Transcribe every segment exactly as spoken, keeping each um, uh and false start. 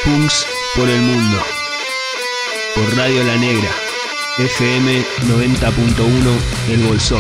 Punks por el mundo. Por Radio La Negra. F M noventa punto uno El Bolsón.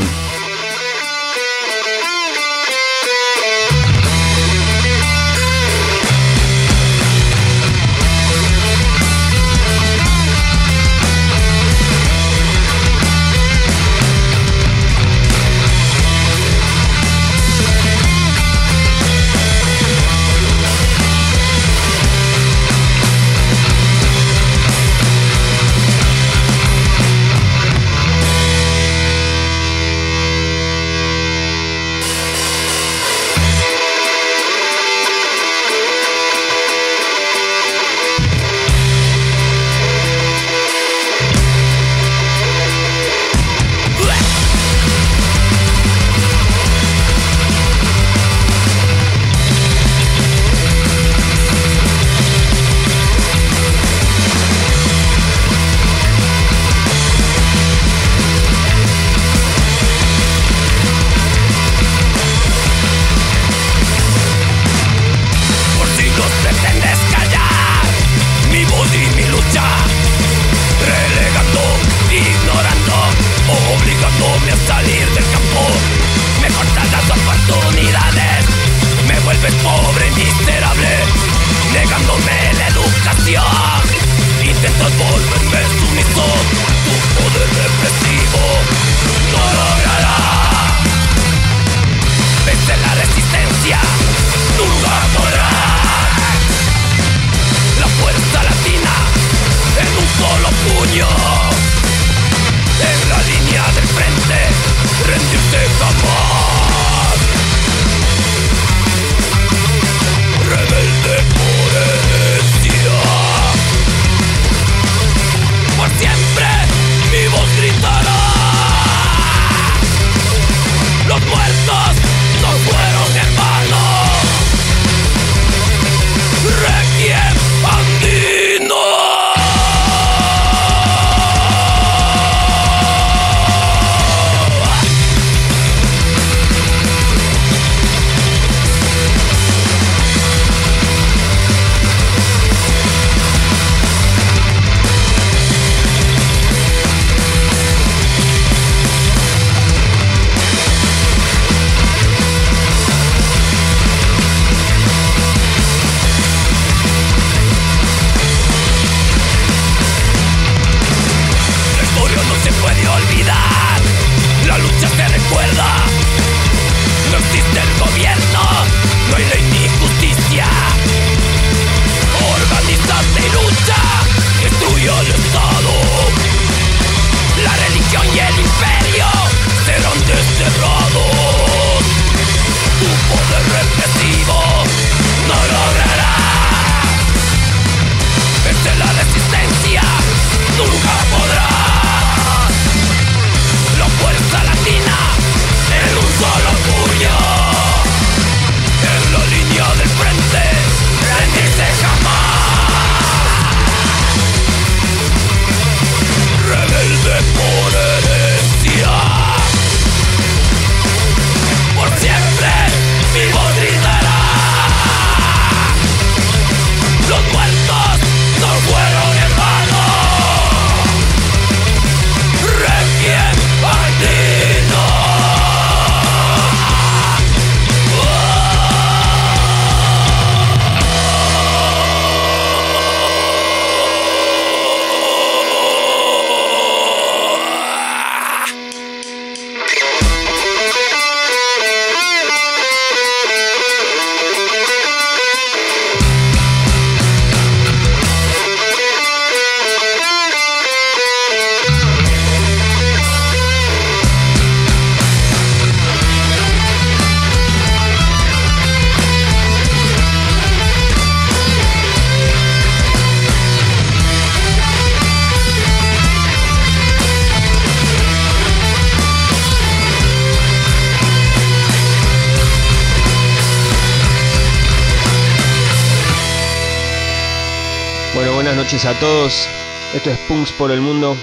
Buenas noches a todos, esto es Punks por el Mundo,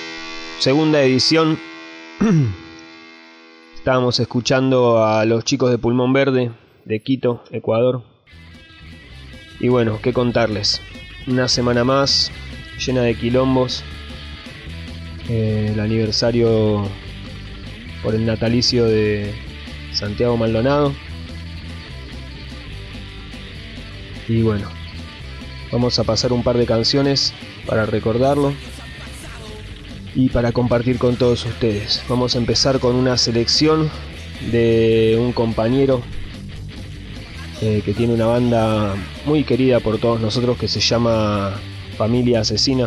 segunda edición. Estábamos escuchando a los chicos de Pulmón Verde, de Quito, Ecuador. Y bueno, qué contarles. una semana más llena de quilombos. Eh, el aniversario por el natalicio de Santiago Maldonado. Y bueno, vamos a pasar un par de canciones para recordarlo y para compartir con todos ustedes. Vamos a empezar con una selección de un compañero eh, que tiene una banda muy querida por todos nosotros que se llama Familia Asesina.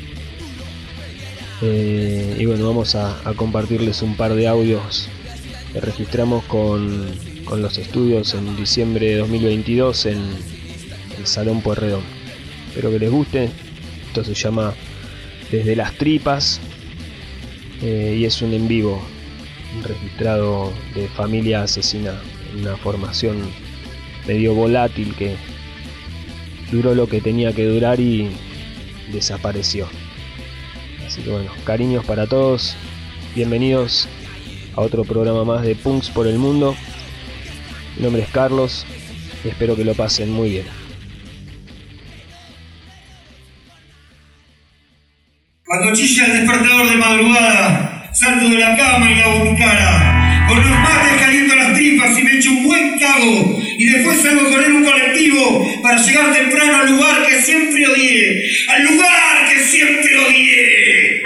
Eh, y bueno, vamos a, a compartirles un par de audios que registramos con, con los estudios en diciembre de dos mil veintidós en el Salón Pueyrredón. Espero que les guste. Esto se llama Desde las Tripas eh, y es un en vivo registrado de Familia Asesina, una formación medio volátil que duró lo que tenía que durar y desapareció. Así que bueno, cariños para todos, bienvenidos a otro programa más de Punks por el Mundo. Mi nombre es Carlos y espero que lo pasen muy bien. Cuando chilla el despertador de madrugada, salto de la cama y lavo mi cara. Con los mates caliento las tripas y me echo un buen cago. Y después salgo a correr un colectivo para llegar temprano al lugar que siempre odié. ¡Al lugar que siempre odié!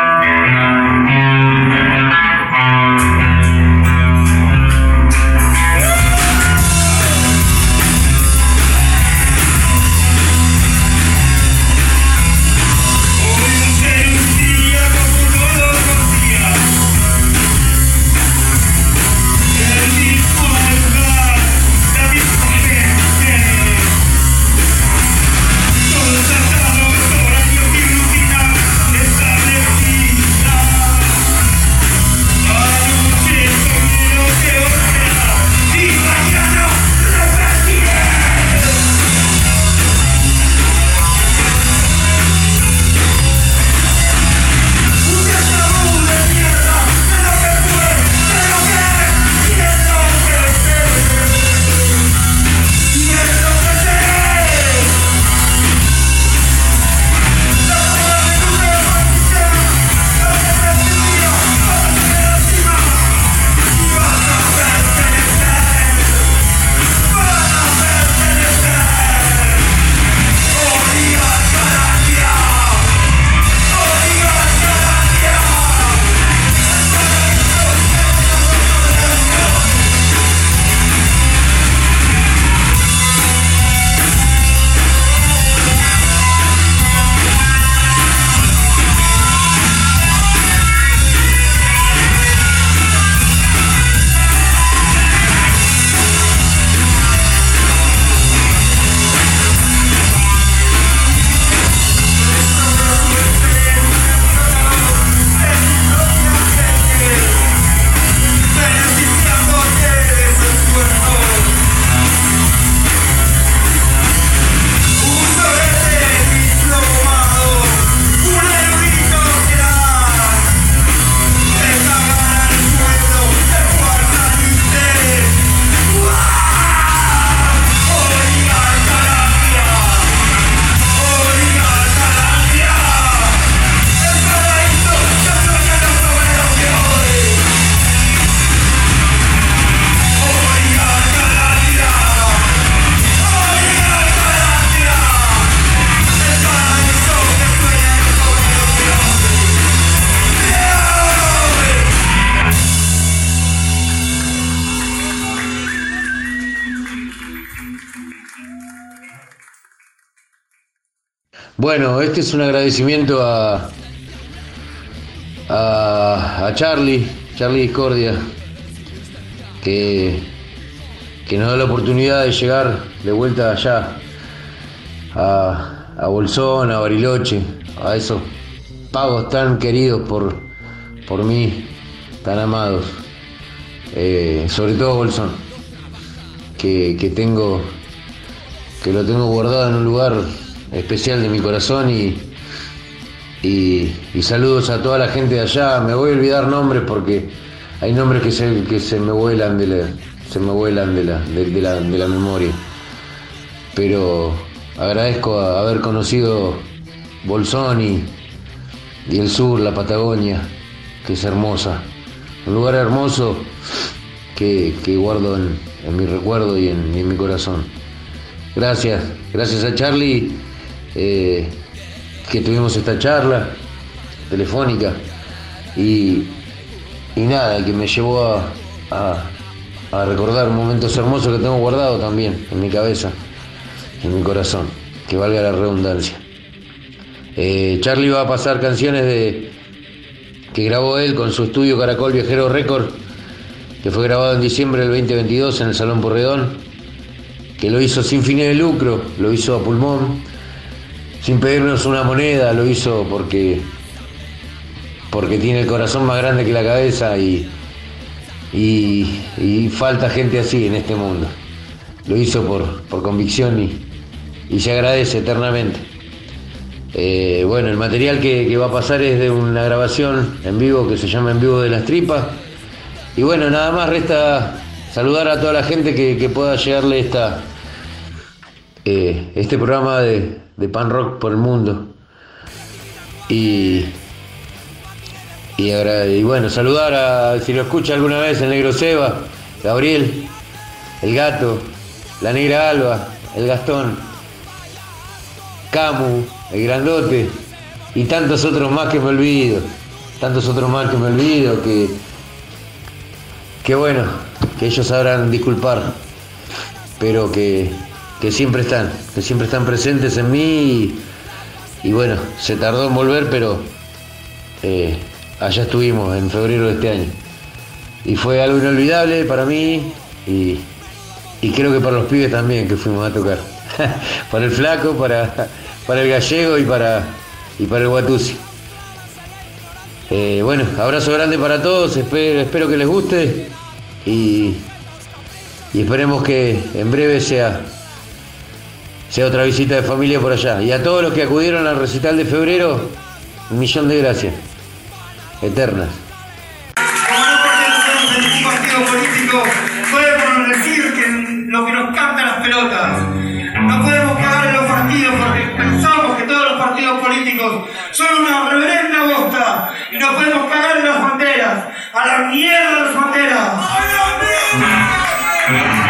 Bueno, este es un agradecimiento a, a, a Charlie, Charlie Discordia, que, que nos da la oportunidad de llegar de vuelta allá, a, a Bolsón, a Bariloche, a esos pagos tan queridos por, por mí, tan amados, eh, sobre todo Bolsón, que, que tengo, que lo tengo guardado en un lugar especial de mi corazón y, y, y saludos a toda la gente de allá. Me voy a olvidar nombres porque hay nombres que se, que se me vuelan de la, se me vuelan de la, de, de la, de la memoria, pero, agradezco a haber conocido Bolsón y, y el sur, la Patagonia, que es hermosa. Un lugar hermoso que, que guardo en, en mi recuerdo y en, y en mi corazón. Gracias, gracias a Charlie eh, que tuvimos esta charla telefónica y, y nada, que me llevó a, a, a recordar momentos hermosos que tengo guardados también en mi cabeza, en mi corazón, que valga la redundancia. Eh, Charlie va a pasar canciones de que grabó él con su estudio Caracol Viajero Record, que fue grabado en diciembre del veinte veintidós en el Salón Porredón, que lo hizo sin fines de lucro, lo hizo a pulmón, sin pedirnos una moneda, lo hizo porque, porque tiene el corazón más grande que la cabeza y, y, y falta gente así en este mundo. Lo hizo por, por convicción y, y se agradece eternamente. Eh, bueno, el material que, que va a pasar es de una grabación en vivo que se llama En Vivo de las Tripas. Y bueno, nada más resta saludar a toda la gente que, que pueda llegarle esta, eh, este programa de, de Pan Rock por el mundo. Y, y, y bueno, saludar a, si lo escucha alguna vez, el Negro Seba, Gabriel, el Gato, la Negra Alba, el Gastón, Camu, el Grandote y tantos otros más que me olvido, tantos otros más que me olvido, que, que bueno, que ellos sabrán disculpar, pero que, que siempre están, que siempre están presentes en mí y, y bueno, se tardó en volver, pero eh, allá estuvimos en febrero de este año y fue algo inolvidable para mí y, y creo que para los pibes también que fuimos a tocar. Para el Flaco, para, para el Gallego y para, y para el Guatusi. Eh, bueno, abrazo grande para todos, espero, espero que les guste y, y esperemos que en breve sea, sea otra visita de familia por allá. Y a todos los que acudieron al recital de febrero, un millón de gracias eternas. Como no pertenecemos a ningún partido político, podemos decir que lo que nos cantan las pelotas. No podemos cagar en los partidos porque pensamos que todos los partidos políticos son una reverenda bosta y no podemos cagar en las banderas. ¡A la mierda las banderas! ¡A la mierda!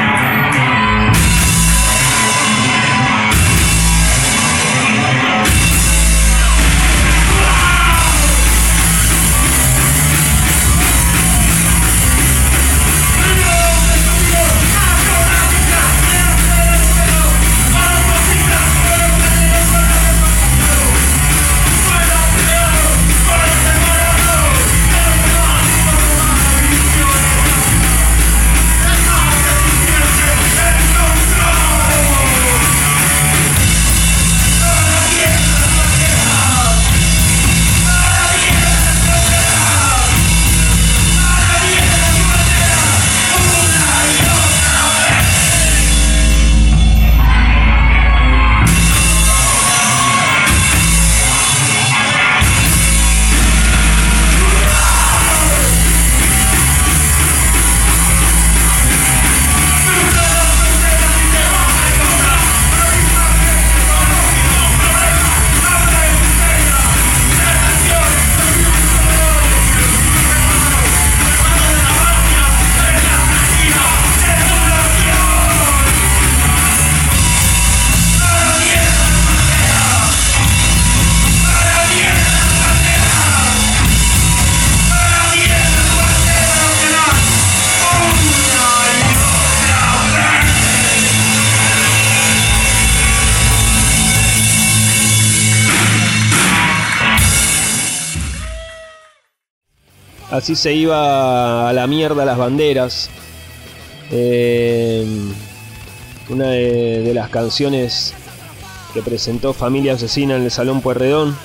Así se iba a la mierda las banderas. Eh, una de, de las canciones que presentó Familia Asesina en el Salón Pueyrredón.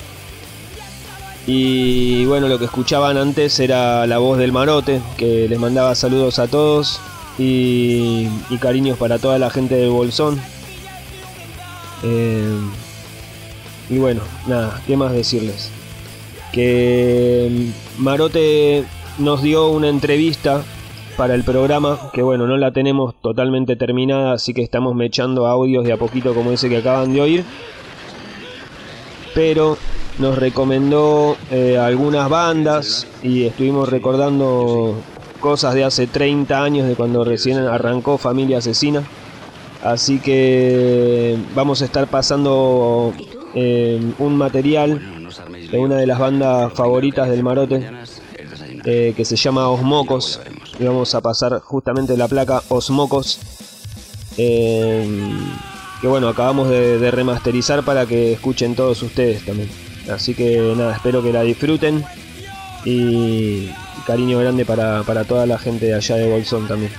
Y bueno, lo que escuchaban antes era la voz del Marote, que les mandaba saludos a todos y, y cariños para toda la gente del Bolsón. Eh, y bueno, nada, ¿qué más decirles? Que Marote nos dio una entrevista para el programa, que bueno, no la tenemos totalmente terminada, así que estamos mechando audios de a poquito como ese que acaban de oír. Pero nos recomendó eh, algunas bandas y estuvimos recordando cosas de hace treinta años, de cuando recién arrancó Familia Asesina. Así que vamos a estar pasando eh, un material de una de las bandas favoritas del Marote, eh, que se llama Osmocos, y vamos a pasar justamente la placa Osmocos, eh, que bueno, acabamos de, de remasterizar para que escuchen todos ustedes también. Así que nada, espero que la disfruten y cariño grande para, para toda la gente de allá de Bolsón también.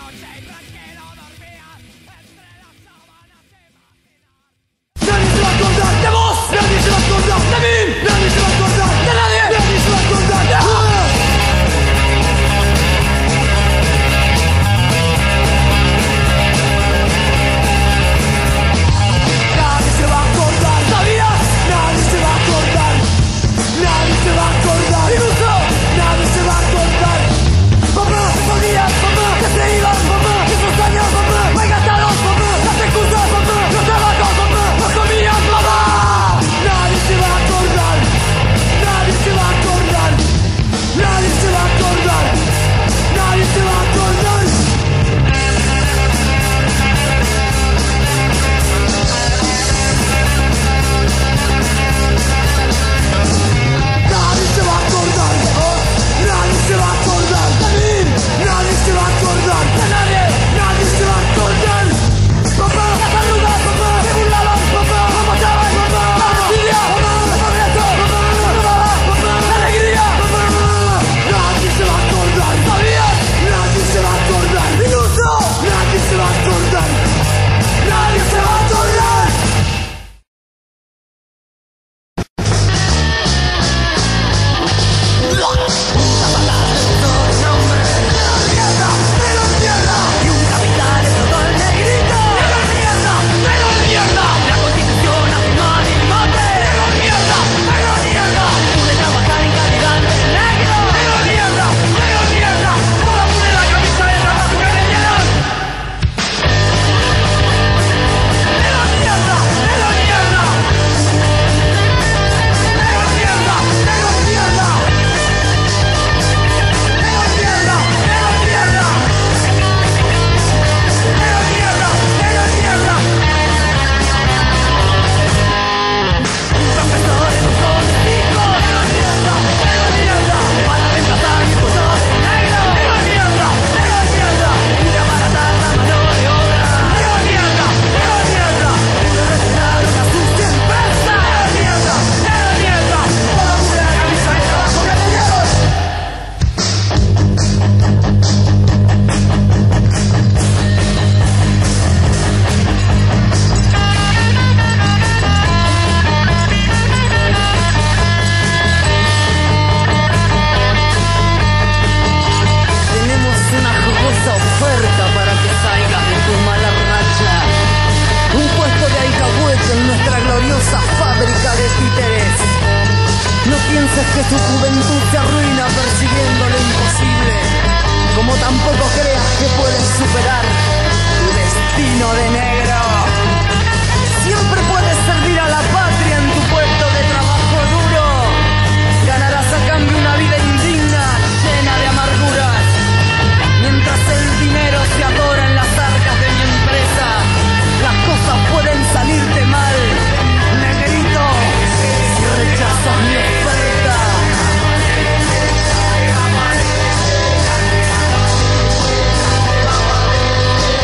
Yeah.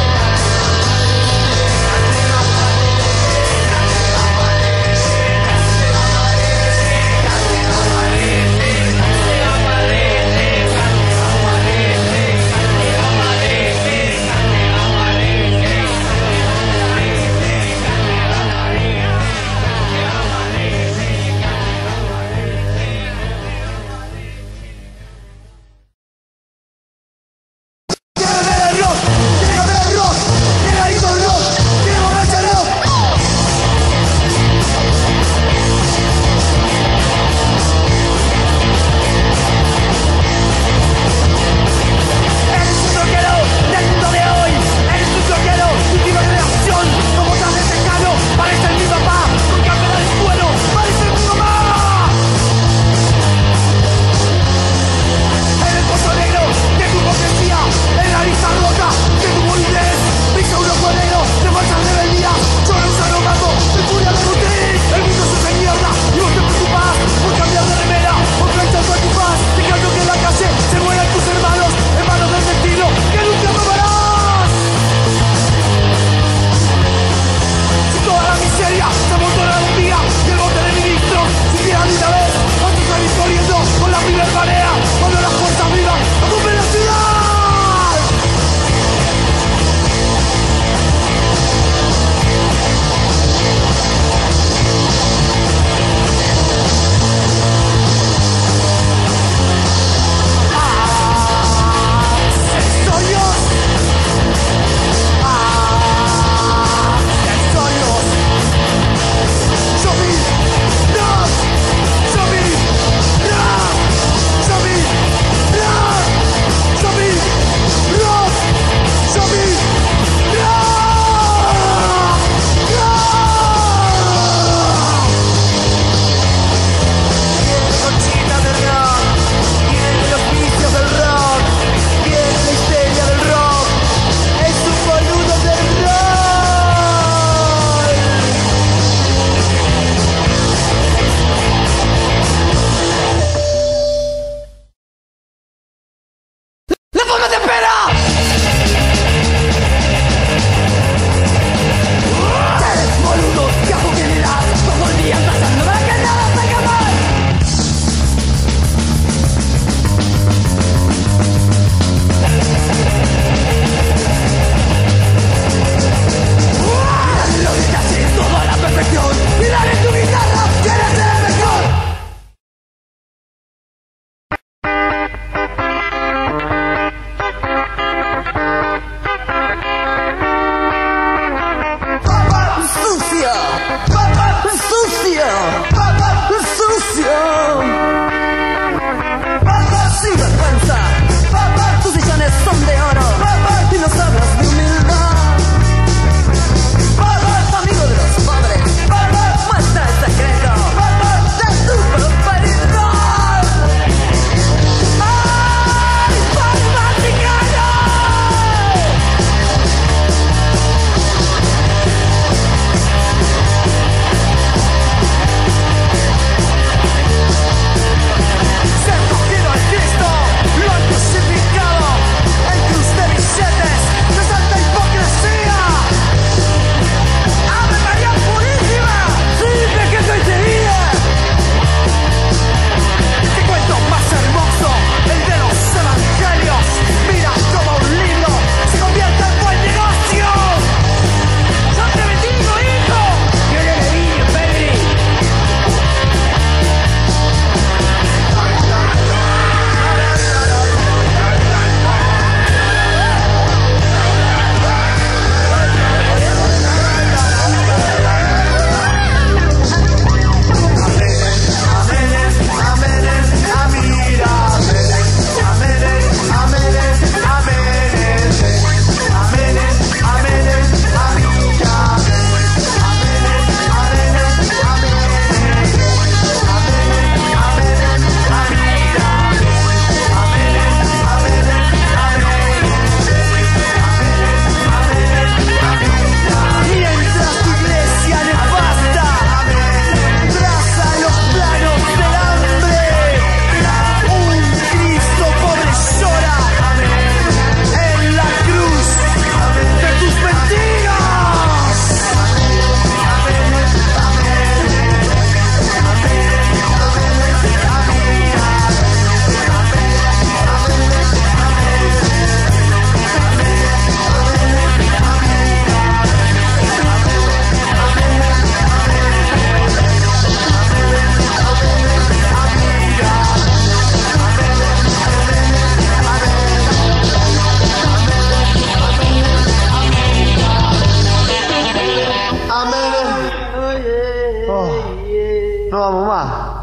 no vamos más.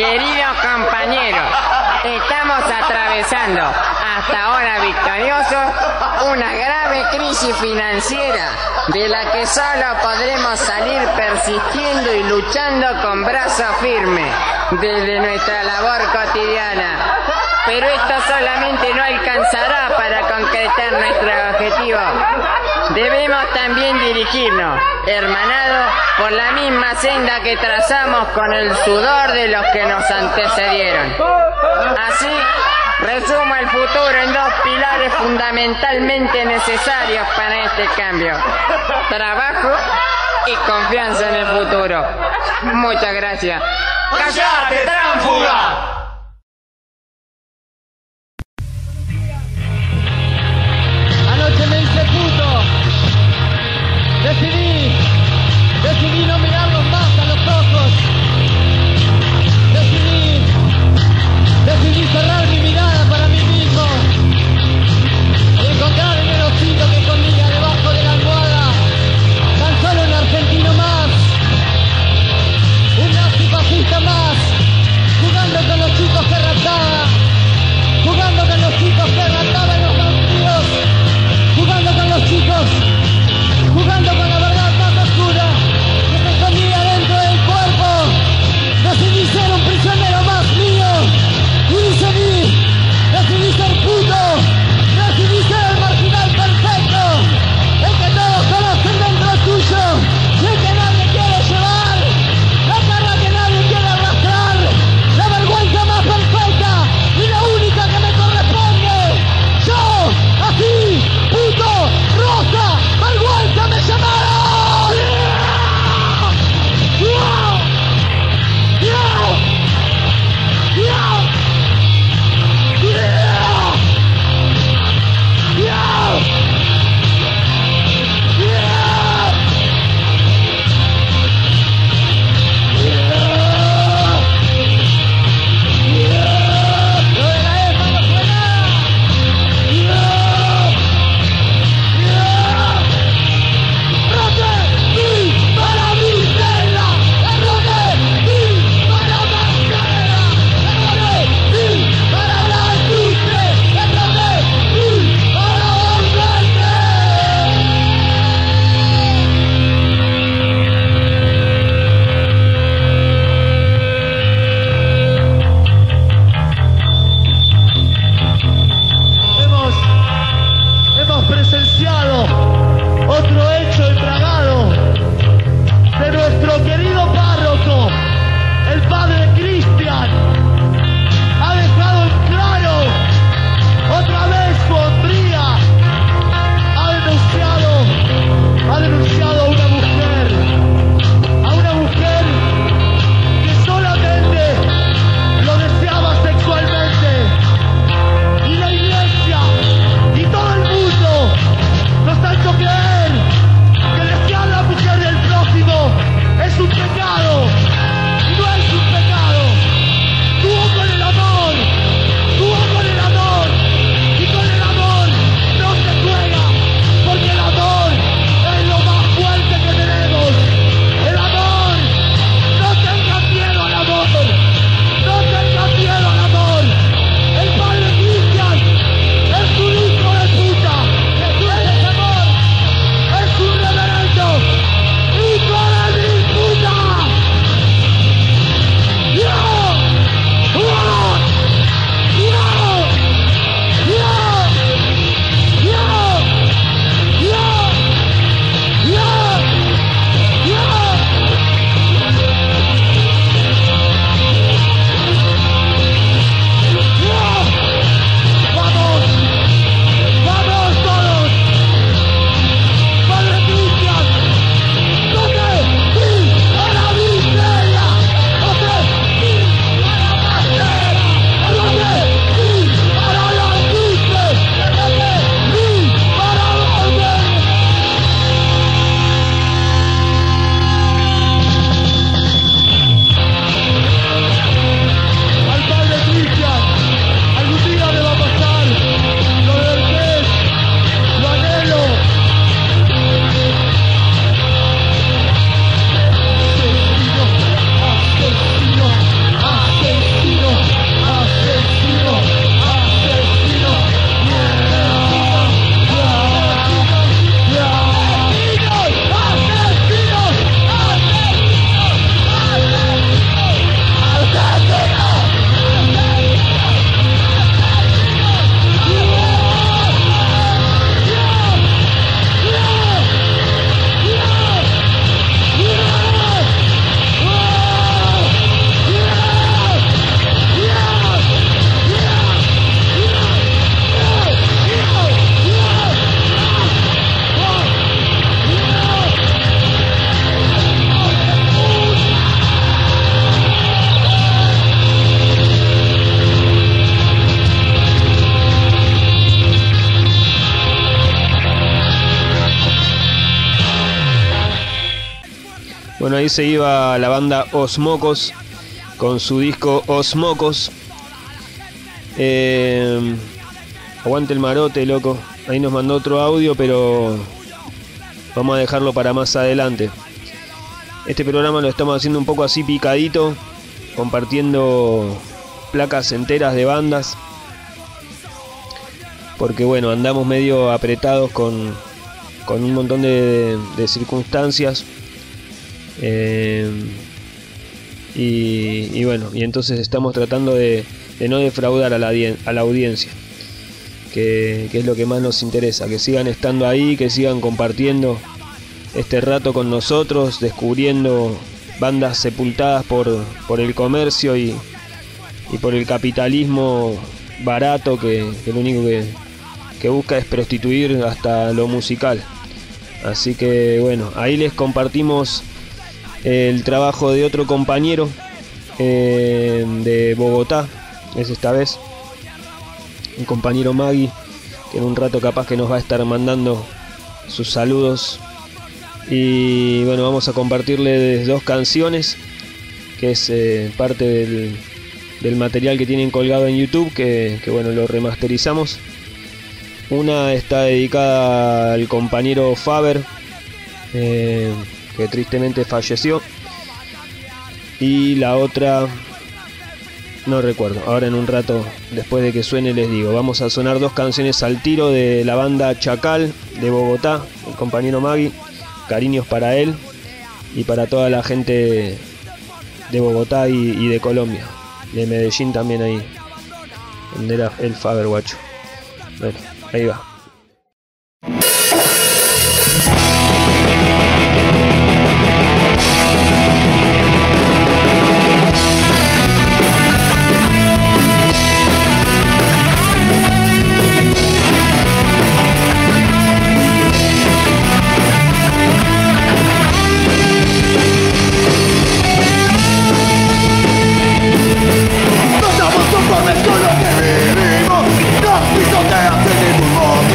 Queridos compañeros, estamos atravesando, hasta ahora victoriosos, una grave crisis financiera de la que solo podremos salir persistiendo y luchando con brazo firme desde nuestra labor cotidiana. Pero esto solamente no alcanzará para concretar nuestro objetivo. Debemos también dirigirnos, hermanados, por la misma senda que trazamos con el sudor de los que nos antecedieron. Así, resumo el futuro en dos pilares fundamentalmente necesarios para este cambio: trabajo y confianza en el futuro. Muchas gracias. ¡Cállate, tránfuga! Anoche me hice puto. Decidí, decidí no mirarlos más a los ojos. Decidí, decidí cerrar mi mirada para mí mismo y encontrar en el osito que escondía debajo de la almohada tan solo un argentino más, un nazi fascista más, jugando con los Bueno, ahí se iba la banda Os Mocos con su disco Os Mocos. Eh, aguante el marote, loco. Ahí nos mandó otro audio, pero vamos a dejarlo para más adelante. Este programa lo estamos haciendo un poco así picadito, compartiendo placas enteras de bandas, porque bueno, andamos medio apretados con, con un montón de, de circunstancias. Eh, y, y bueno, y entonces estamos tratando de, de no defraudar a la, a la audiencia, que, que es lo que más nos interesa, que sigan estando ahí, que sigan compartiendo este rato con nosotros, descubriendo bandas sepultadas por, por el comercio y, y por el capitalismo barato que, que lo único que, que busca es prostituir hasta lo musical. Así que bueno, ahí les compartimos el trabajo de otro compañero eh, de Bogotá, es esta vez un compañero Magui, que en un rato capaz que nos va a estar mandando sus saludos. Y bueno, vamos a compartirles dos canciones, que es eh, parte del, del material que tienen colgado en YouTube, que, que bueno, lo remasterizamos. Una está dedicada al compañero Faber, eh, que tristemente falleció, y la otra no recuerdo, ahora en un rato después de que suene les digo. Vamos a sonar dos canciones al tiro de la banda Chacal de Bogotá, el compañero Magui. Cariños para él y para toda la gente de Bogotá y, y de Colombia, de Medellín también, ahí donde era el Faber, guacho. Bueno, ahí va. Con lo que vivimos, nos pisoteas el mismo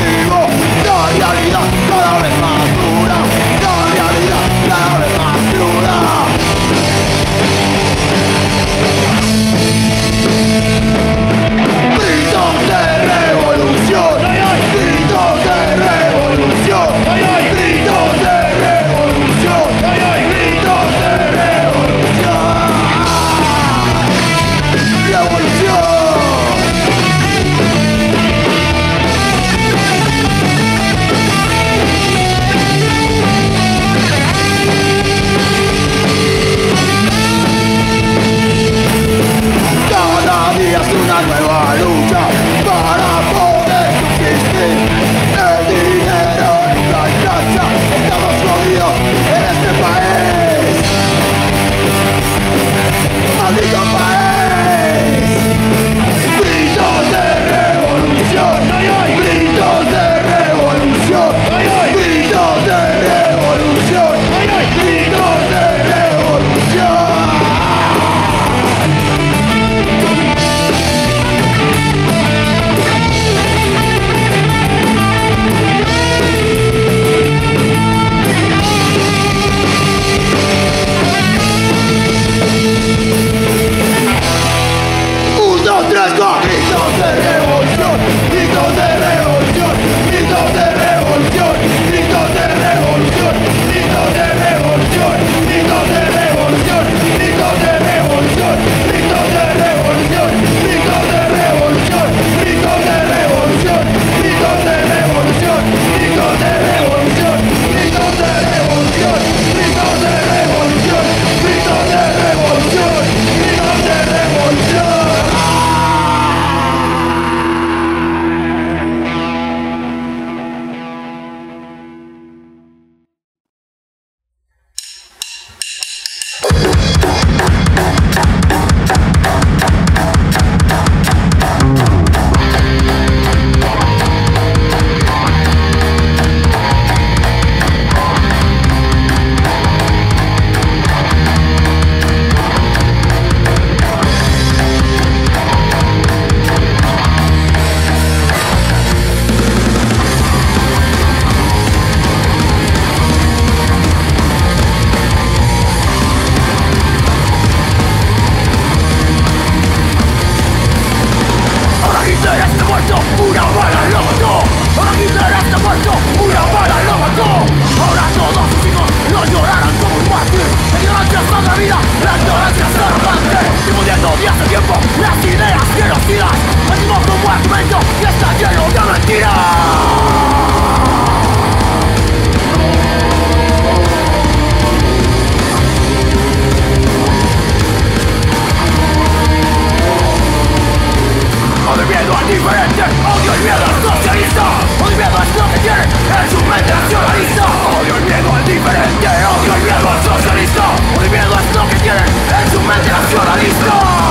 mente nacionalista. Odio el miedo al diferente, odio el miedo al socialista. El miedo es lo que tienen en su mente nacionalista.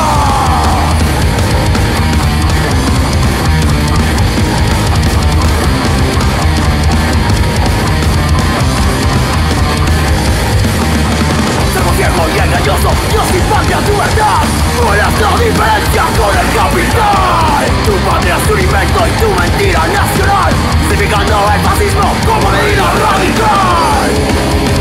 Ciego y engañoso, yo sin patria tu verdad. No eras la diferencia con el capital. Tu patria es un invento y tu mentira nacional, justificando el fascismo como medida radical.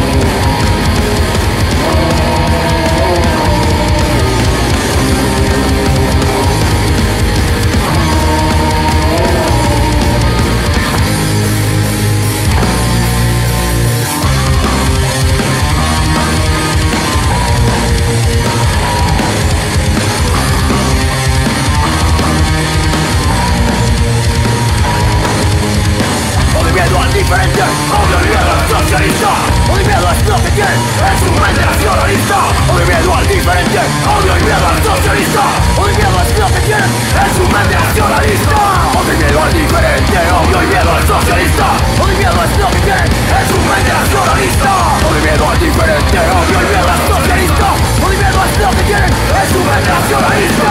Diferente, odio el miedo al socialista. Odio el miedo es lo que tiene en su mente nacionalista. Odio el miedo al diferente, odio el miedo al socialista. Odio el miedo es lo que tiene en su mente nacionalista. Odio el miedo al diferente, odio el miedo al socialista. Odio el miedo es lo que tiene en su mente nacionalista. Odio el miedo al diferente, odio el miedo al socialista. Odio el miedo es lo que tiene en su mente nacionalista.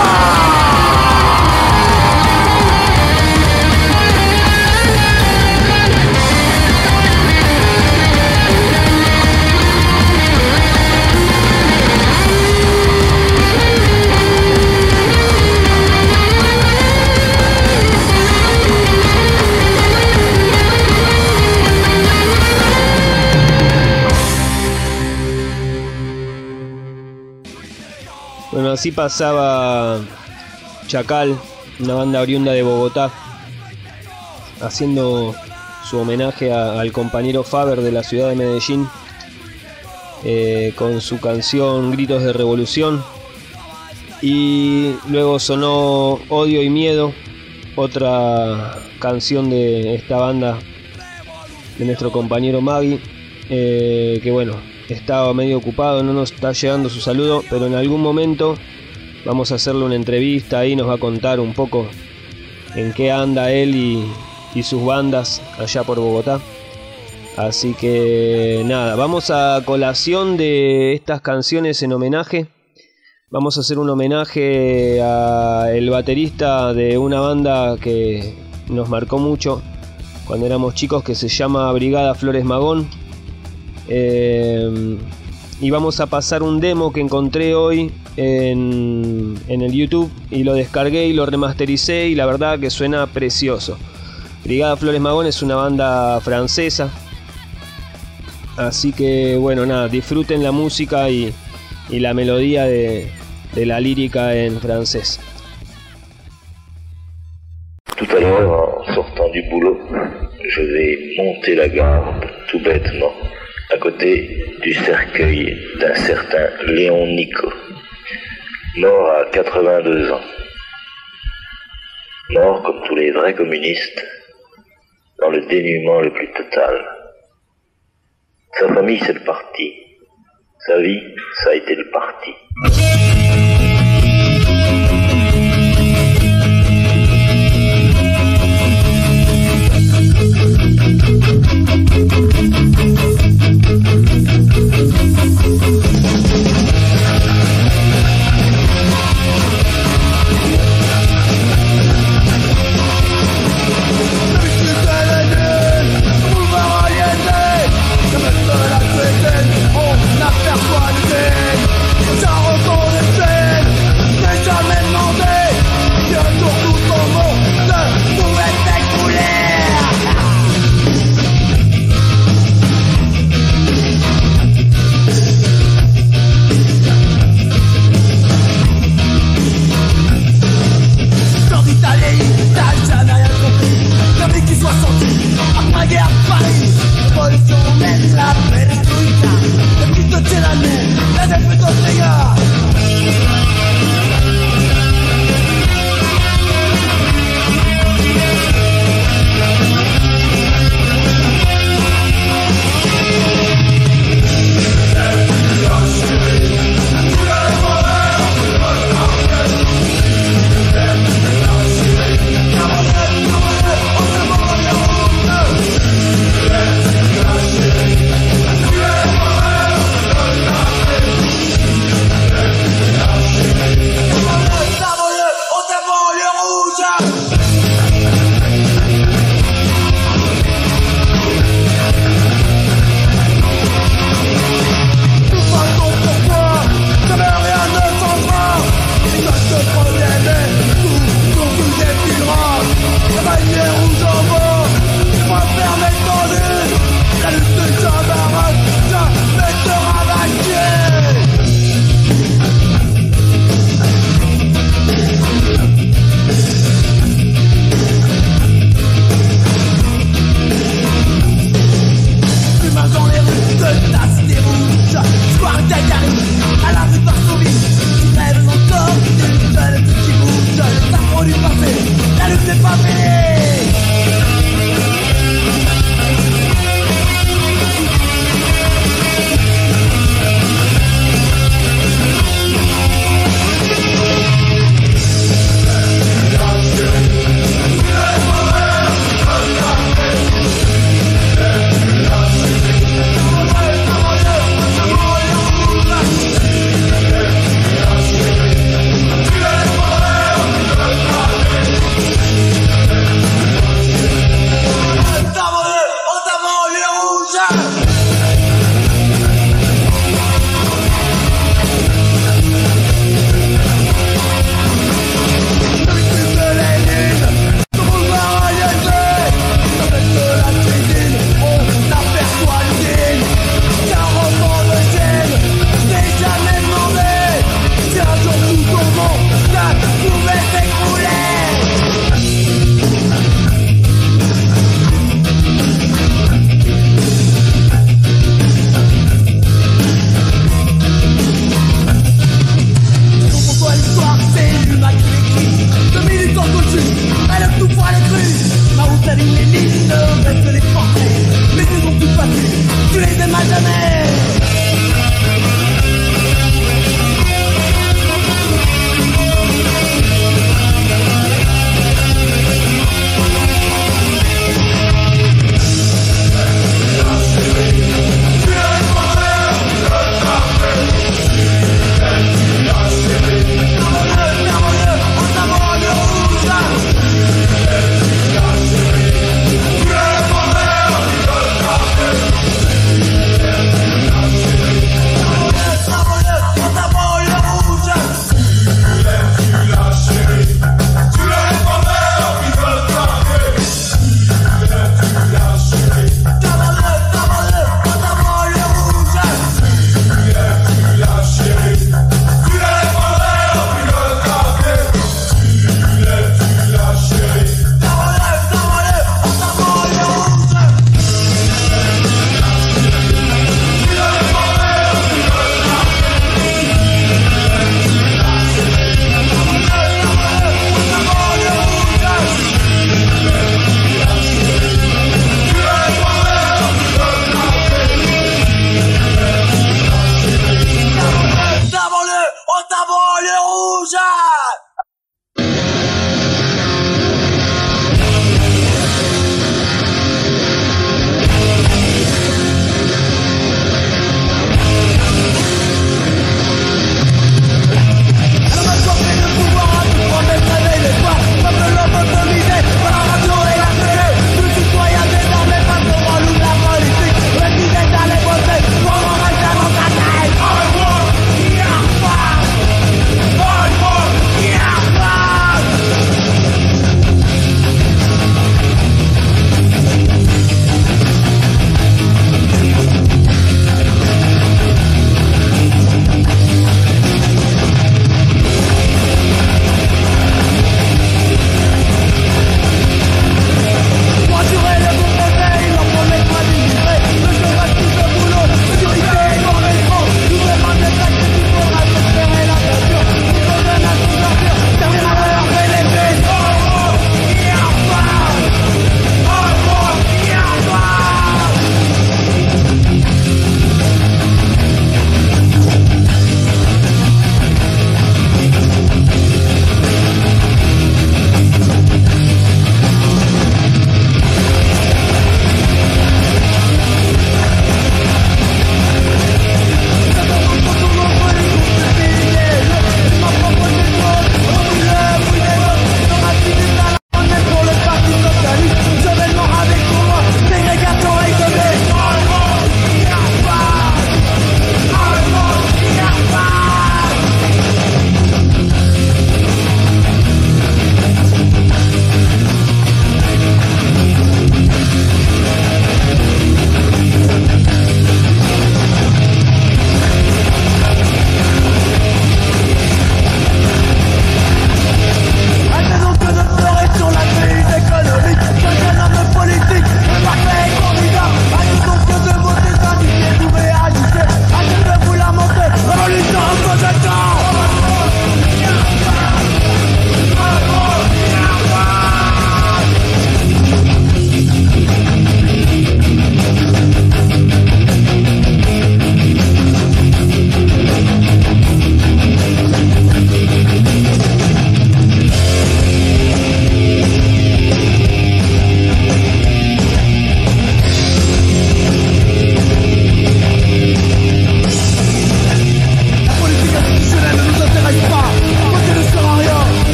Bueno, así pasaba Chacal, una banda oriunda de Bogotá, haciendo su homenaje a, al compañero Faber de la ciudad de Medellín, eh, con su canción Gritos de Revolución. Y luego sonó Odio y Miedo, otra canción de esta banda de nuestro compañero Maggie, eh, que bueno, estaba medio ocupado, no nos está llegando su saludo, pero en algún momento vamos a hacerle una entrevista ahí, nos va a contar un poco en qué anda él y, y sus bandas allá por Bogotá. Así que nada, vamos a colación de estas canciones en homenaje. Vamos a hacer un homenaje a el baterista de una banda que nos marcó mucho cuando éramos chicos, que se llama Brigada Flores Magón. Eh, y vamos a pasar un demo que encontré hoy en, en el YouTube y lo descargué y lo remastericé y la verdad que suena precioso. Brigada Flores Magón es una banda francesa, así que bueno, nada, disfruten la música y, y la melodía de, de la lírica en francés. Tout à l'heure, en sortant du boulot, je vais monter la garde tout bêtement à côté du cercueil d'un certain Léon Nico, mort à quatre-vingt-deux ans. Mort comme tous les vrais communistes, dans le dénuement le plus total. Sa famille, c'est le parti. Sa vie, ça a été le parti. On aperçoit le thème, ça retourne le fait. lumière rouge en bas, refaire mes tendus, la lutte jamais jamais te ravaquer. Humain dans les rues de ta cité rouge, soir Gagarin, à la rue Varsovie, qui rêvent encore d'une seule qui bouge, les affronts du passé, la lutte n'est pas finie.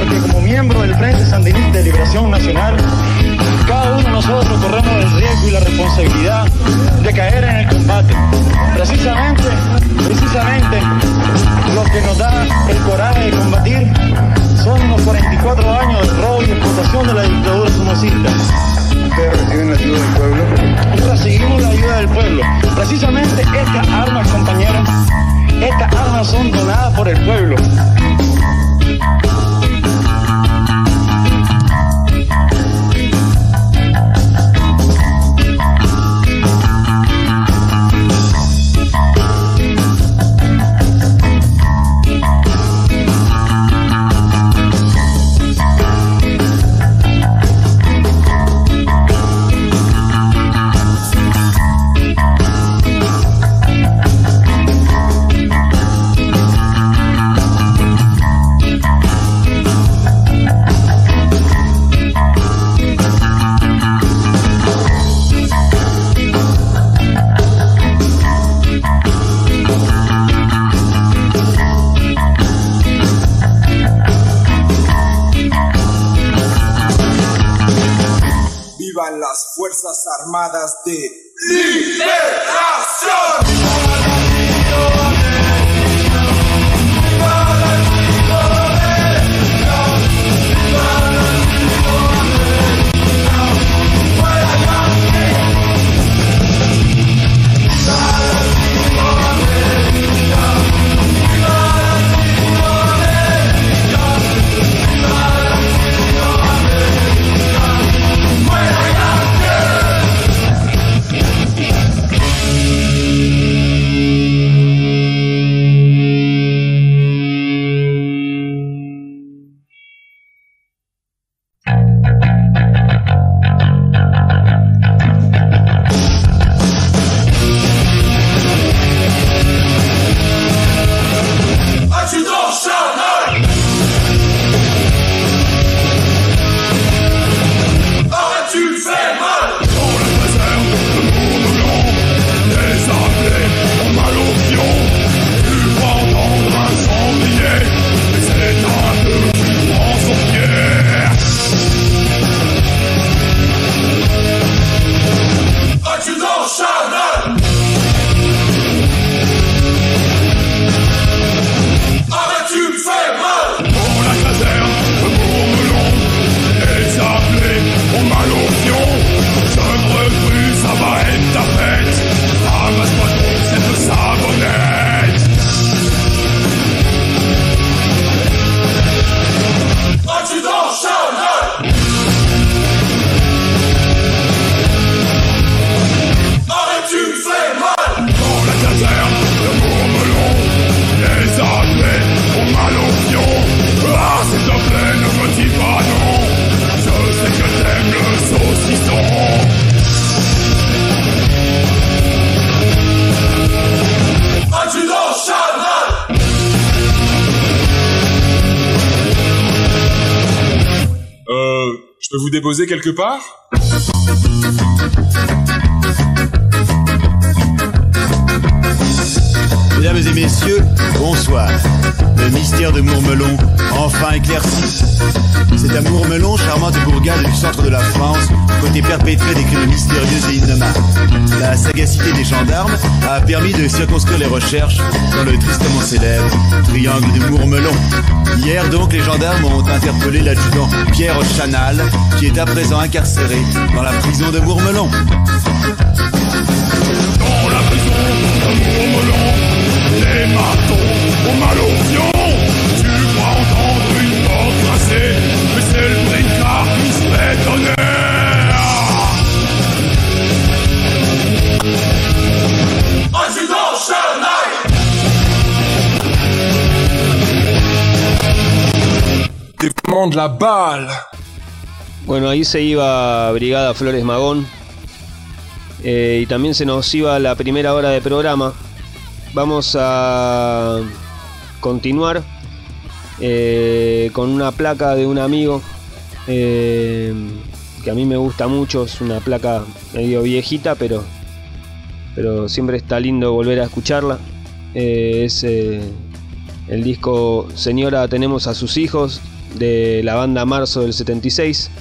porque como miembro del Frente Sandinista de Liberación Nacional, cada uno de nosotros corremos el riesgo y la responsabilidad de caer en el combate. Precisamente, precisamente, lo que nos da el coraje de combatir son los cuarenta y cuatro años de robo y explotación de la dictadura somocista. ¿Ustedes reciben la ayuda del pueblo? Recibimos la ayuda del pueblo. Precisamente estas armas, compañeros, estas armas son donadas por el pueblo. Las Fuerzas Armadas de Liberación. Je peux vous déposer quelque part ? Mesdames et messieurs, bonsoir. Le mystère de Mourmelon, enfin éclairci. C'est à Mourmelon, charmante bourgade du centre de la France, côté perpétré des crimes mystérieux et innommables. La sagacité des gendarmes a permis de circonscrire les recherches dans le tristement célèbre triangle de Mourmelon. Hier donc, les gendarmes ont interpellé l'adjudant Pierre Chanal, qui est à présent incarcéré dans la prison de Mourmelon. Dans la prison de Mourmelon, les marteaux ont mal au fion. Tu crois entendre une porte grincer, mais c'est le bricard qui se fait donner. Adjudant Chanal. Déploiement de la balle. Bueno, ahí se iba Brigada Flores Magón. Eh, y también se nos iba la primera hora de programa. Vamos a continuar eh, con una placa de un amigo eh, que a mí me gusta mucho. Es una placa medio viejita, pero, pero siempre está lindo volver a escucharla. Eh, es eh, el disco Señora, tenemos a sus hijos, de la banda Marzo del setenta y seis.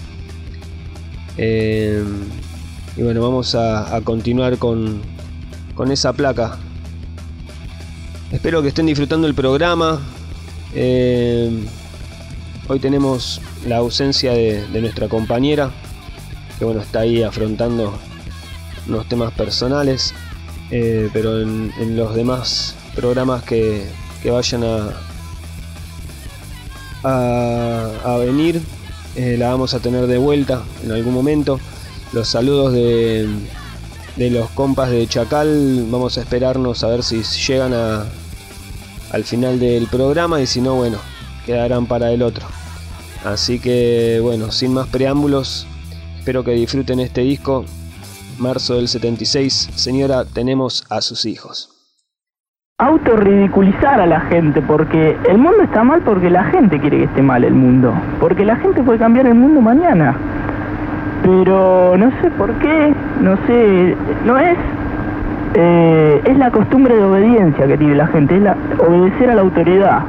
Eh, y bueno, vamos a, a continuar con, con esa placa. Espero que estén disfrutando el programa. Eh, hoy tenemos la ausencia de, de nuestra compañera, que bueno, está ahí afrontando unos temas personales, eh, pero en, en los demás programas que, que vayan a, a, a venir, eh, la vamos a tener de vuelta en algún momento. Los saludos de, de los compas de Chacal, vamos a esperarnos a ver si llegan a, al final del programa, y si no, bueno, quedarán para el otro. Así que bueno, sin más preámbulos, espero que disfruten este disco, Marzo del setenta y seis. Señora, tenemos a sus hijos. Autorridiculizar a la gente, porque el mundo está mal porque la gente quiere que esté mal el mundo, porque la gente puede cambiar el mundo mañana, pero no sé por qué, no sé, no es eh, es la costumbre de obediencia que tiene la gente, es la, obedecer a la autoridad,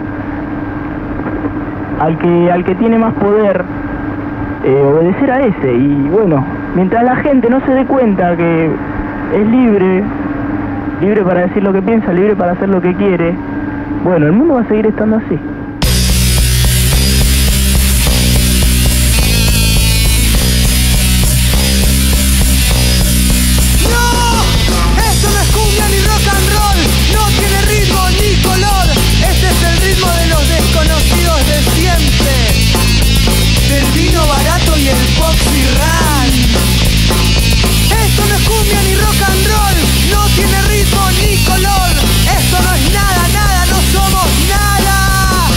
al que al que tiene más poder, eh, obedecer a ese. Y bueno, mientras la gente no se dé cuenta que es libre, libre para decir lo que piensa, libre para hacer lo que quiere, bueno, el mundo va a seguir estando así. No, esto no es cumbia ni rock and roll, no tiene ritmo ni color, este es el ritmo de los desconocidos de siempre, del vino barato y el Foxy Run. Esto no es cumbia ni rock and roll, no tiene ritmo ni color, esto no es nada, nada, no somos nada.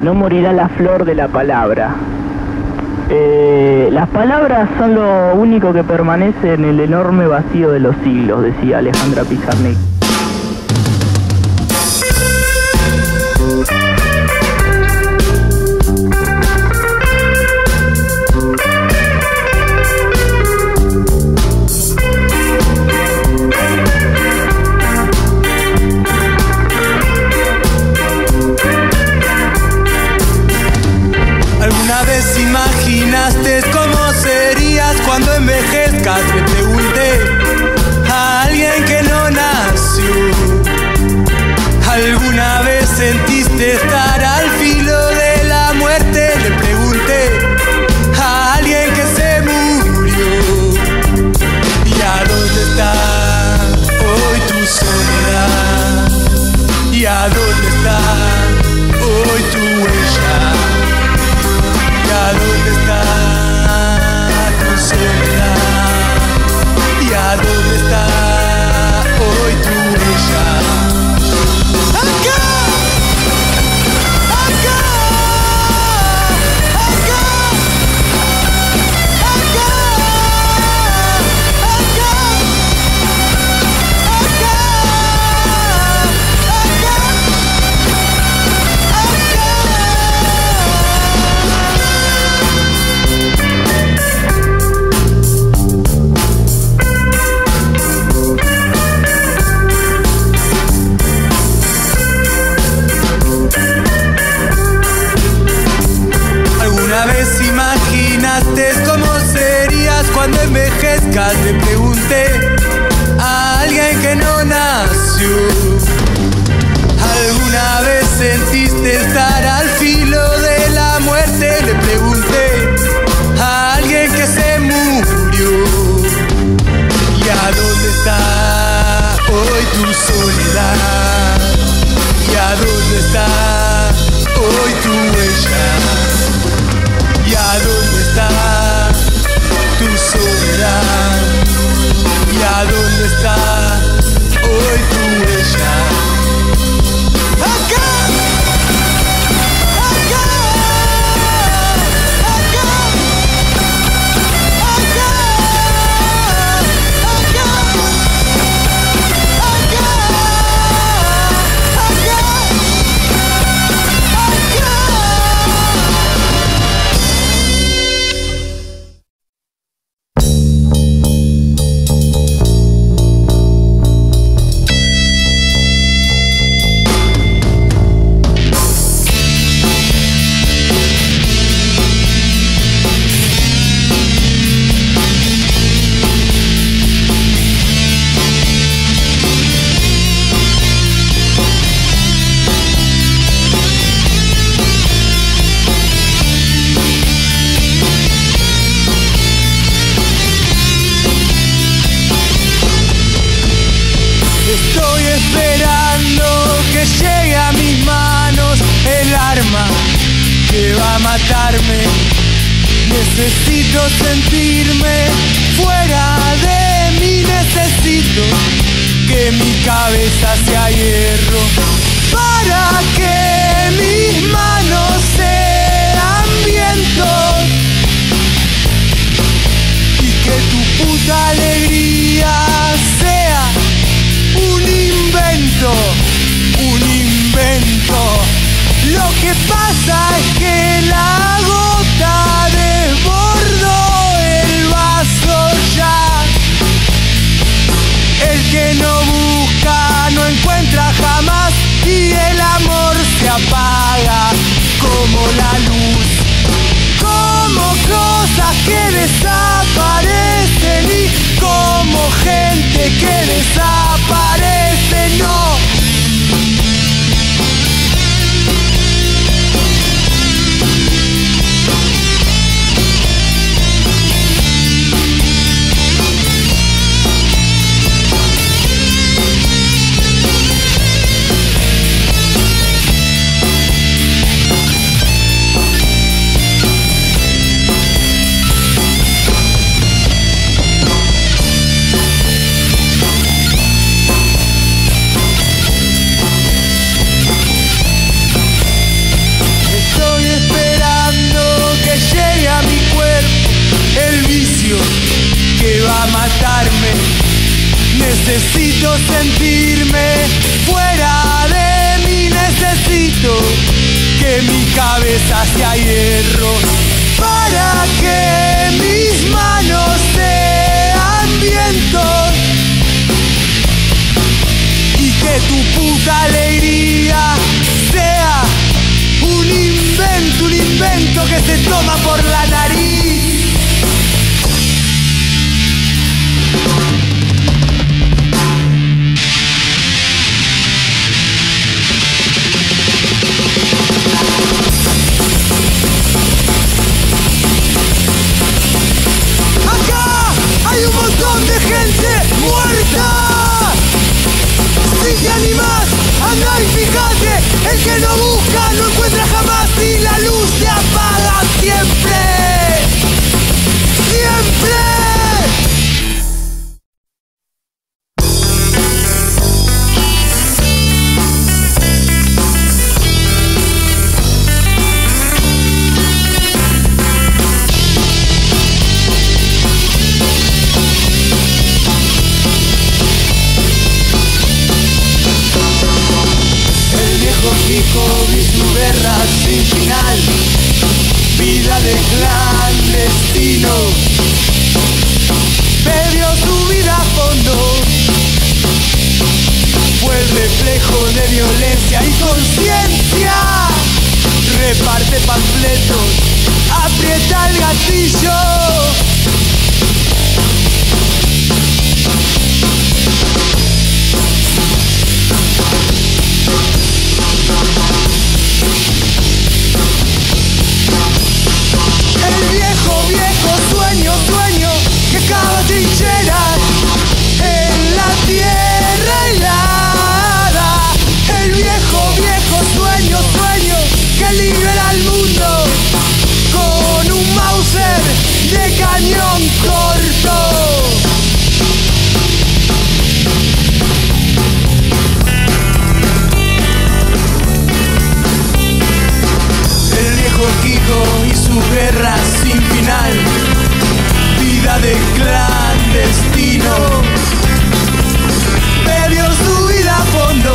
no morirá la flor de la palabra. Eh, las palabras son lo único que permanece en el enorme vacío de los siglos, decía Alejandra Pizarnik. ¿Alguna vez imaginaste cómo serías cuando envejezcas? Le pregunté a alguien que no nació. ¿Alguna vez sentiste estar al filo de la muerte? Le pregunté a alguien que se murió. ¿Y a dónde está hoy tu soledad? ¿Y a dónde está hoy tu huella? ¿Y a dónde está tu soledad? ¿Y a dónde está hoy tu huella? ¡Acá! ¡Acá! ¡Acá! ¡Acá! ¿Alguna vez imaginaste cómo serías cuando envejezcas? Le pregunté a alguien que no nació. ¿Alguna vez sentiste estar al filo de la muerte? Le pregunté a alguien que se murió. ¿Y a dónde está hoy tu soledad? ¿Y a dónde está hoy tu huella? ¿Y a dónde está tu soledad? ¿Y a dónde está hoy tu huella? ¡Acá! ¡Acá! ¡Acá! ¡Acá! ¡Acá! Estoy esperando que llegue a mis manos el arma que va a matarme. Necesito sentirme fuera de mí, necesito que mi cabeza sea hierro para que mis manos sean vientos y que tu puta alegría sea un invento, un invento. Lo que pasa es que la gota desbordó el vaso ya. El que no busca no encuentra jamás y el amor se apaga como la luz, como cosas que desaparecen y como gente que desaparece, no. Necesito sentirme fuera de mí, necesito que mi cabeza sea hierro para que mis manos sean viento y que tu puta alegría sea un invento, un invento que se toma por la nariz. Hay un montón de gente muerta. Si te animás, anda y fíjate. El que no busca no encuentra jamás y la luz se apaga siempre. Siempre. Y su guerra sin final, vida de clandestino, bebió su vida a fondo, fue el reflejo de violencia y conciencia, reparte panfletos, aprieta el gatillo. El viejo, viejo sueño, sueño que cava trincheras en la tierra helada. El viejo, viejo sueño, sueño que libera al mundo con un Mauser de cañón corto. Quijo y su guerra sin final, vida de clandestino, bebió su vida a fondo,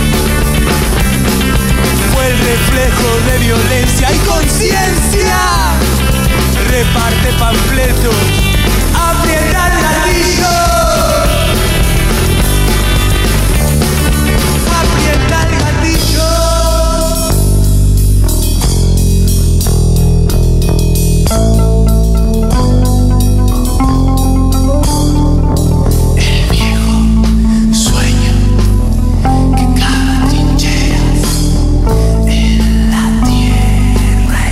fue el reflejo de violencia y conciencia, reparte panfletos, aprieta el gatillo, aprieta el gatillo. En la tierra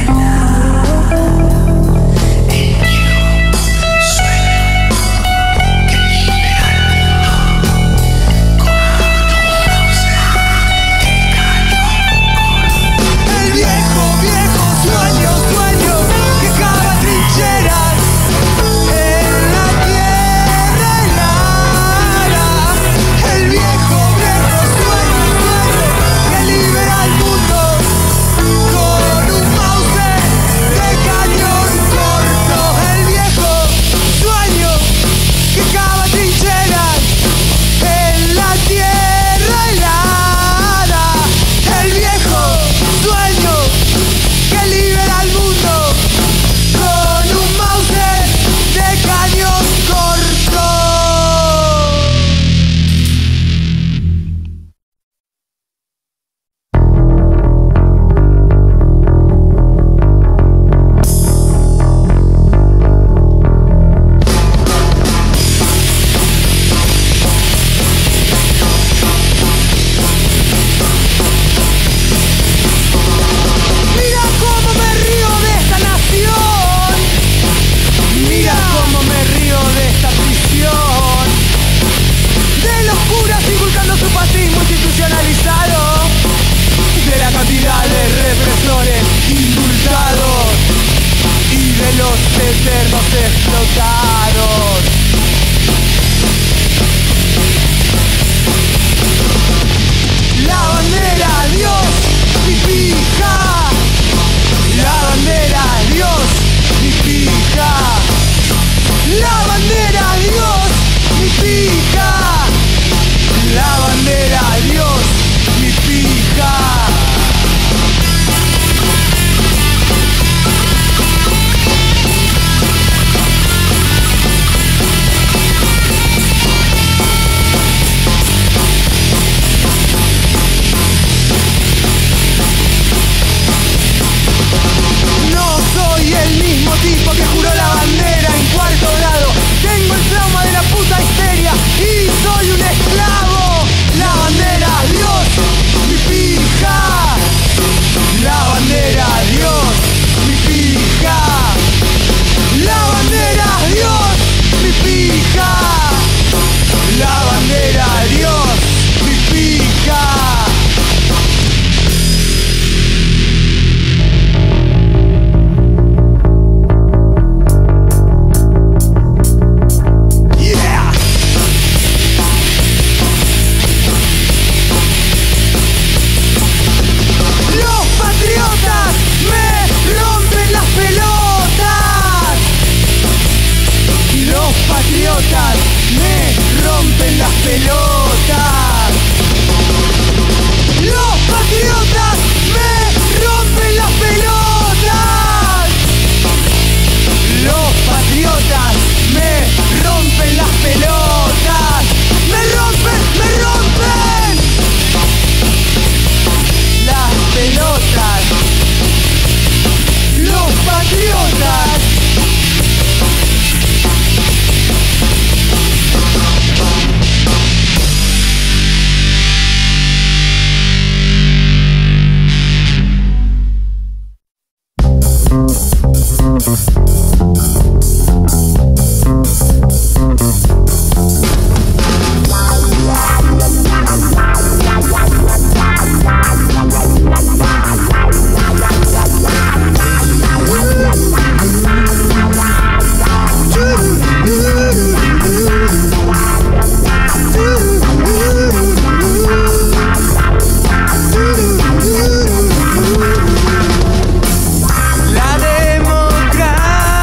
La democracia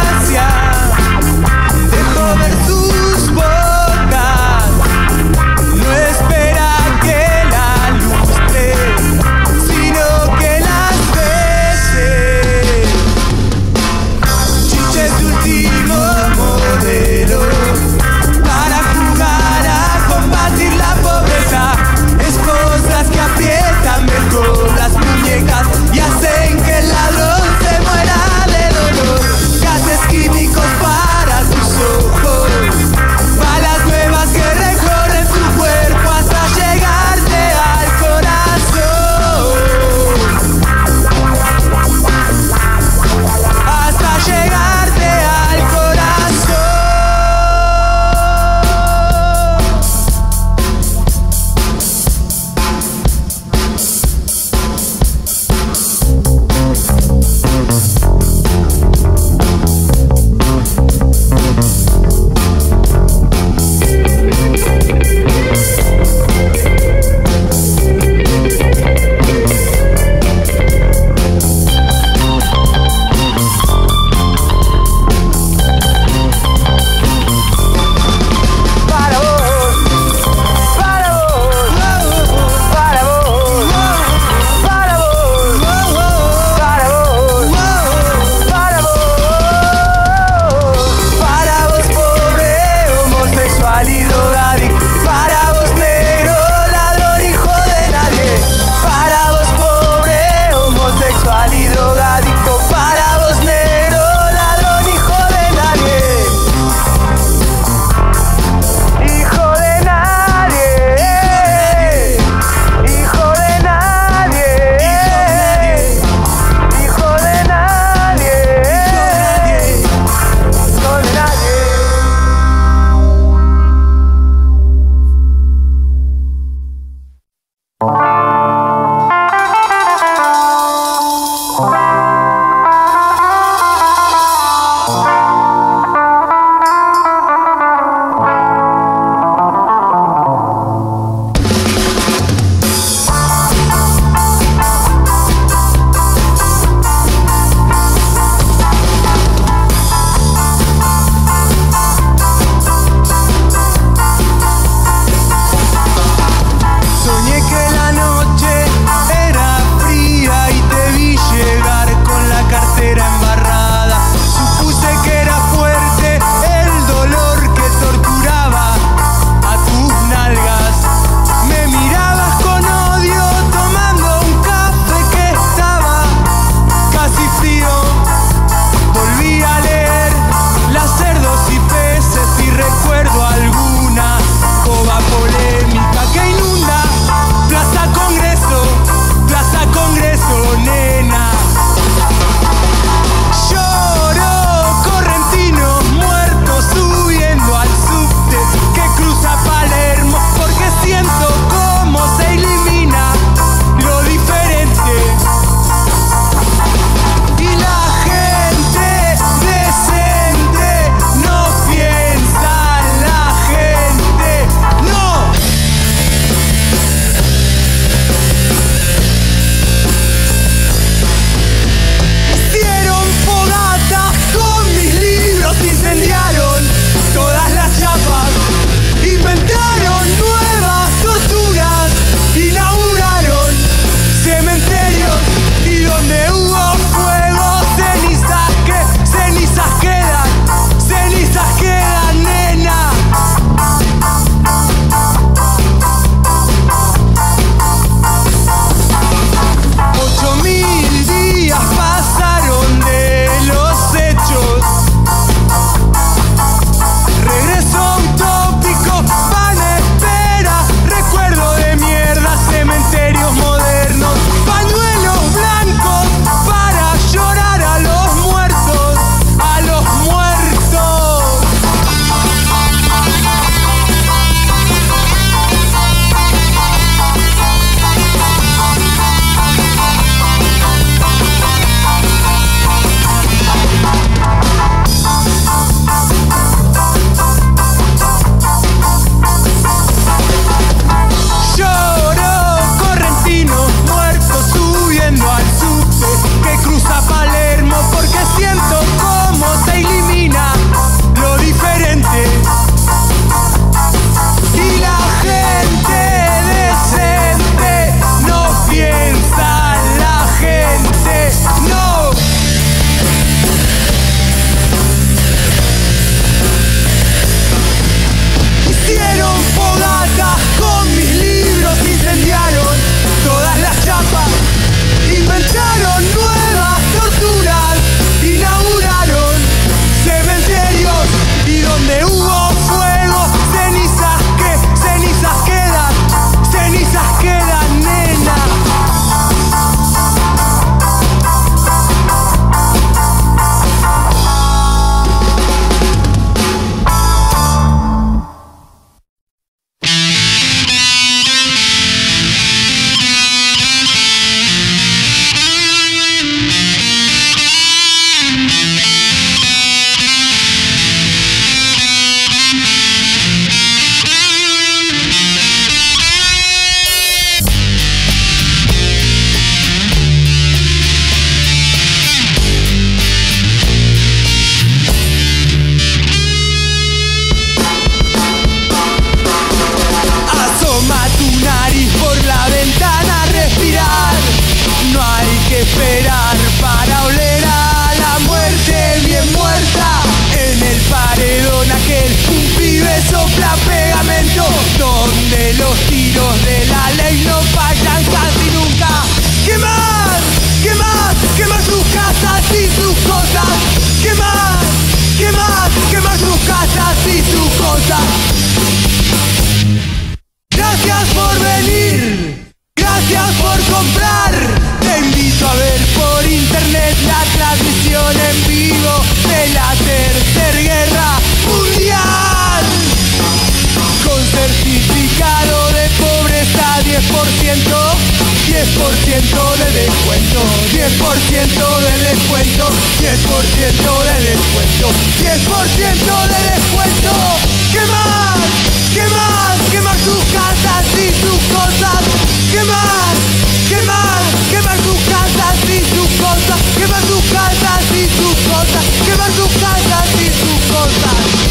diez por ciento de descuento, diez por ciento de descuento. ¿Qué más? ¿Qué más? Quemar tus casas y tus cosas. ¿Qué más? ¿Qué más? Quemar tus casas y tus cosas. Quemar tus casas y tus cosas. Quemar tus casas y tus cosas.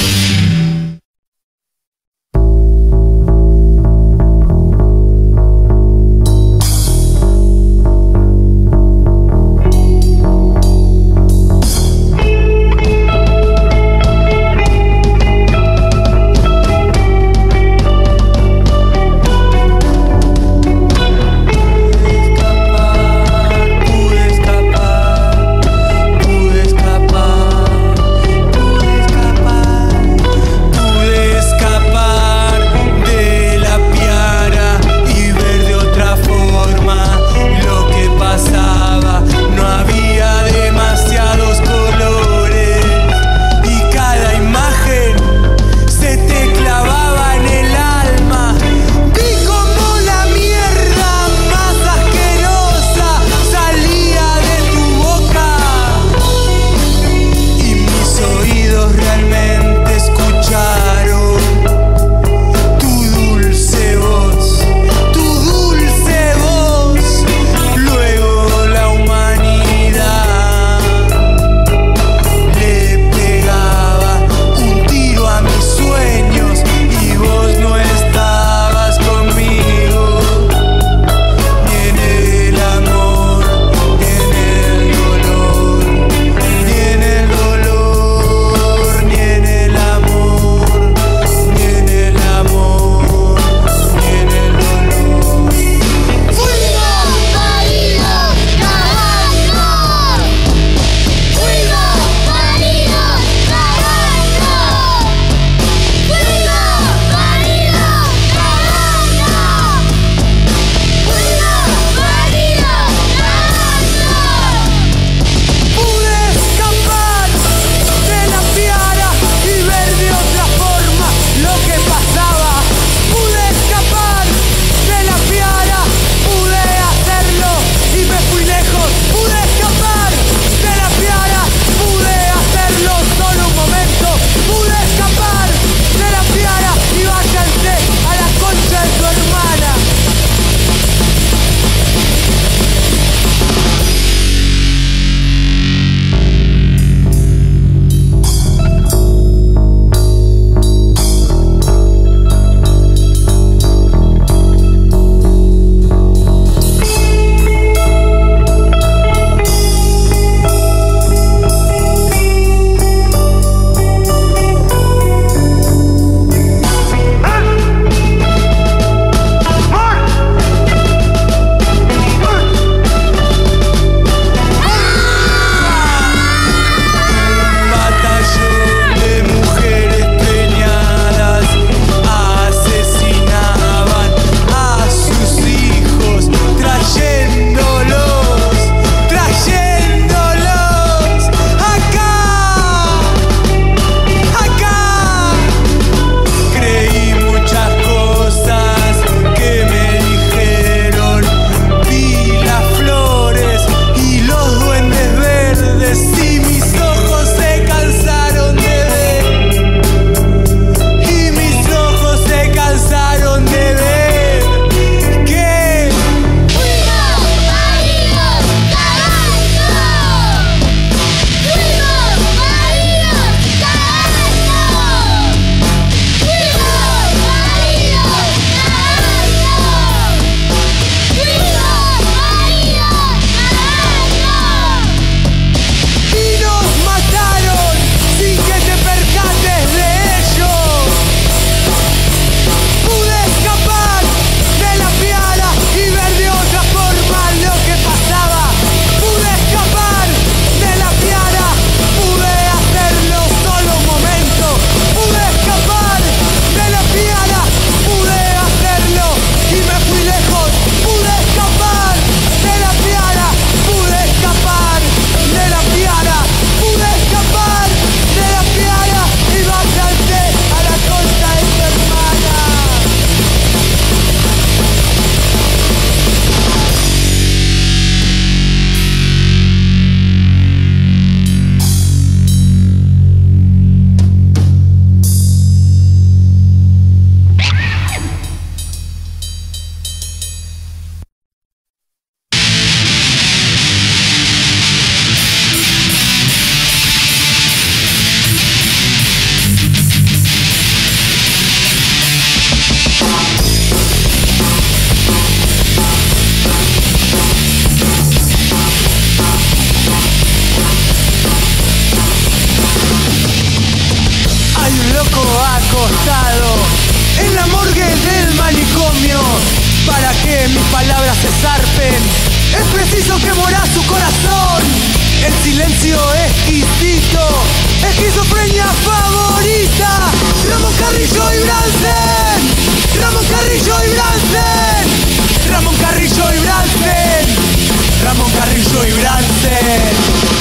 acostado en la morgue del manicomio. Para que mis palabras se zarpen, es preciso que muera su corazón. El silencio exquisito, esquizofrenia favorita. Ramón Carrillo y Bransen, Ramón Carrillo y Bransen, Ramón Carrillo y Bransen, Ramón Carrillo y Bransen.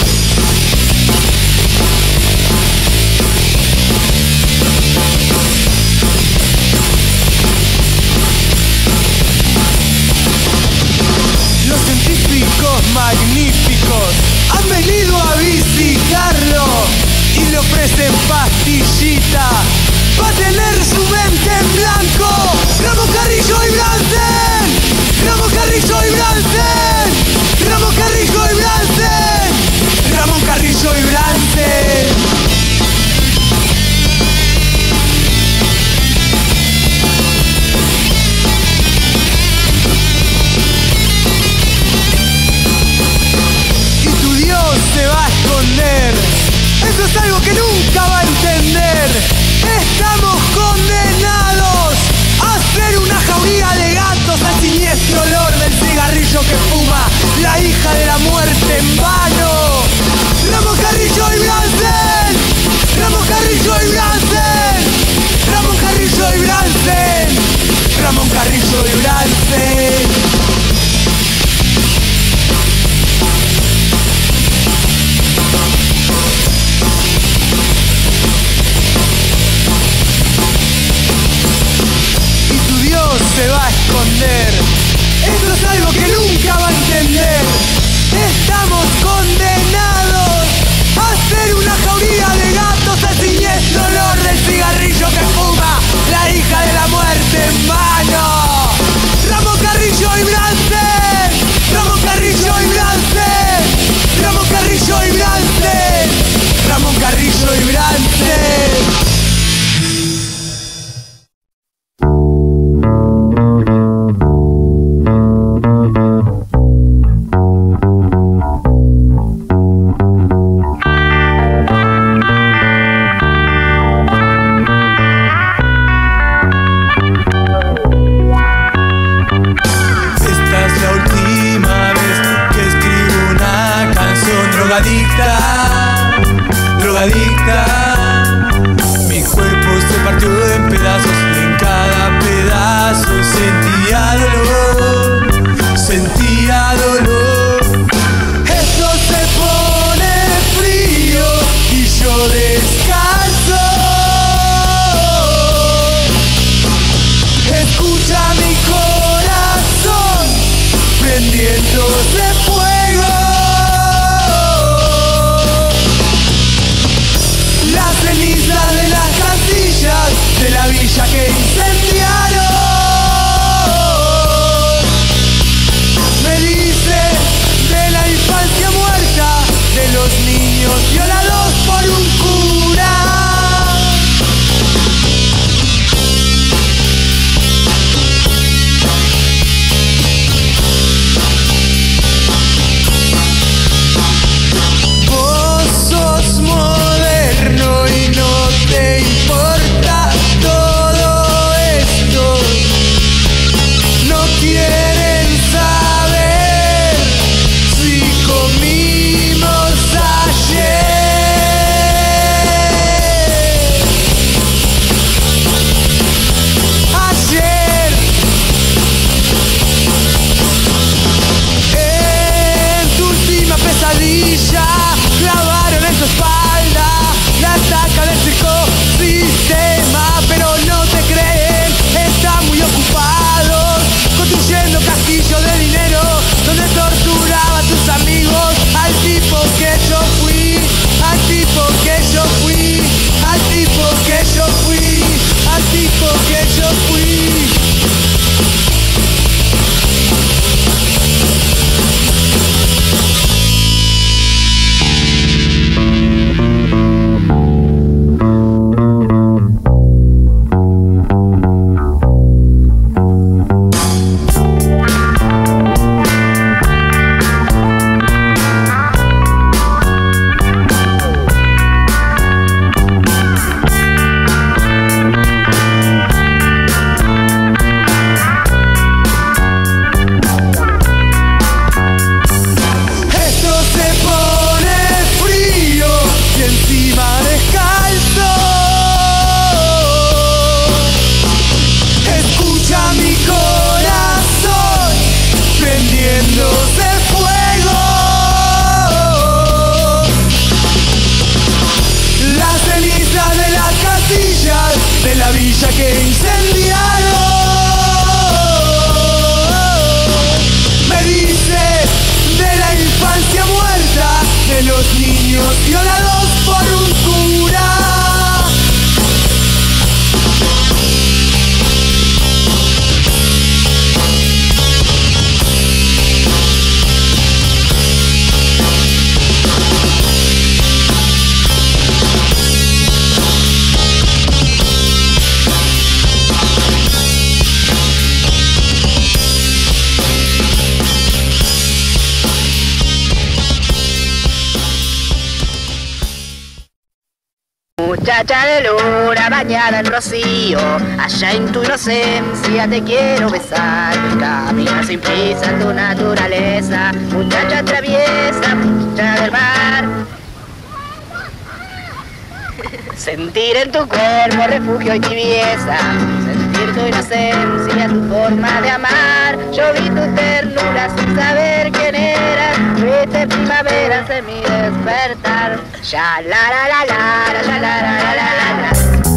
Los científicos magníficos han venido a visitarlo y le ofrecen pastillita para tener su mente en blanco. Ramón Carrillo y Bransen, Ramón Carrillo y Bransen, Ramón Carrillo y Bransen, Ramón Carrillo y Bransen. Se va a esconder, eso es algo que nunca va a entender. Estamos condenados a ser una jauría de gatos al siniestro olor del cigarrillo que fuma la hija de la muerte en vano. Ramón Carrillo y Bransen, Ramón Carrillo y Bransen, Ramón Carrillo y Bransen, Ramón Carrillo y Bransen. Se va a esconder, eso es algo que nunca va a entender. Estamos condenados a ser una jauría de gatos al siniestro olor del cigarrillo que fuma la hija de la muerte en mano. Ramón Carrillo y Bransen, Ramón Carrillo y Bransen, Ramón Carrillo y Bransen, Ramón Carrillo y Bransen. De la villa que incendiaron. niños violados por un cura. Muchacha de luna bañada en rocío, allá en tu inocencia te quiero besar. Camina sin prisa en tu naturaleza, muchacha traviesa, muchacha del mar. Sentir en tu cuerpo refugio y tibieza, sentir tu inocencia, tu forma de amar. Yo vi tu ternura sin saber quién eras, fuiste primavera en mi despertar. Ya la la la la, ya la la la la la.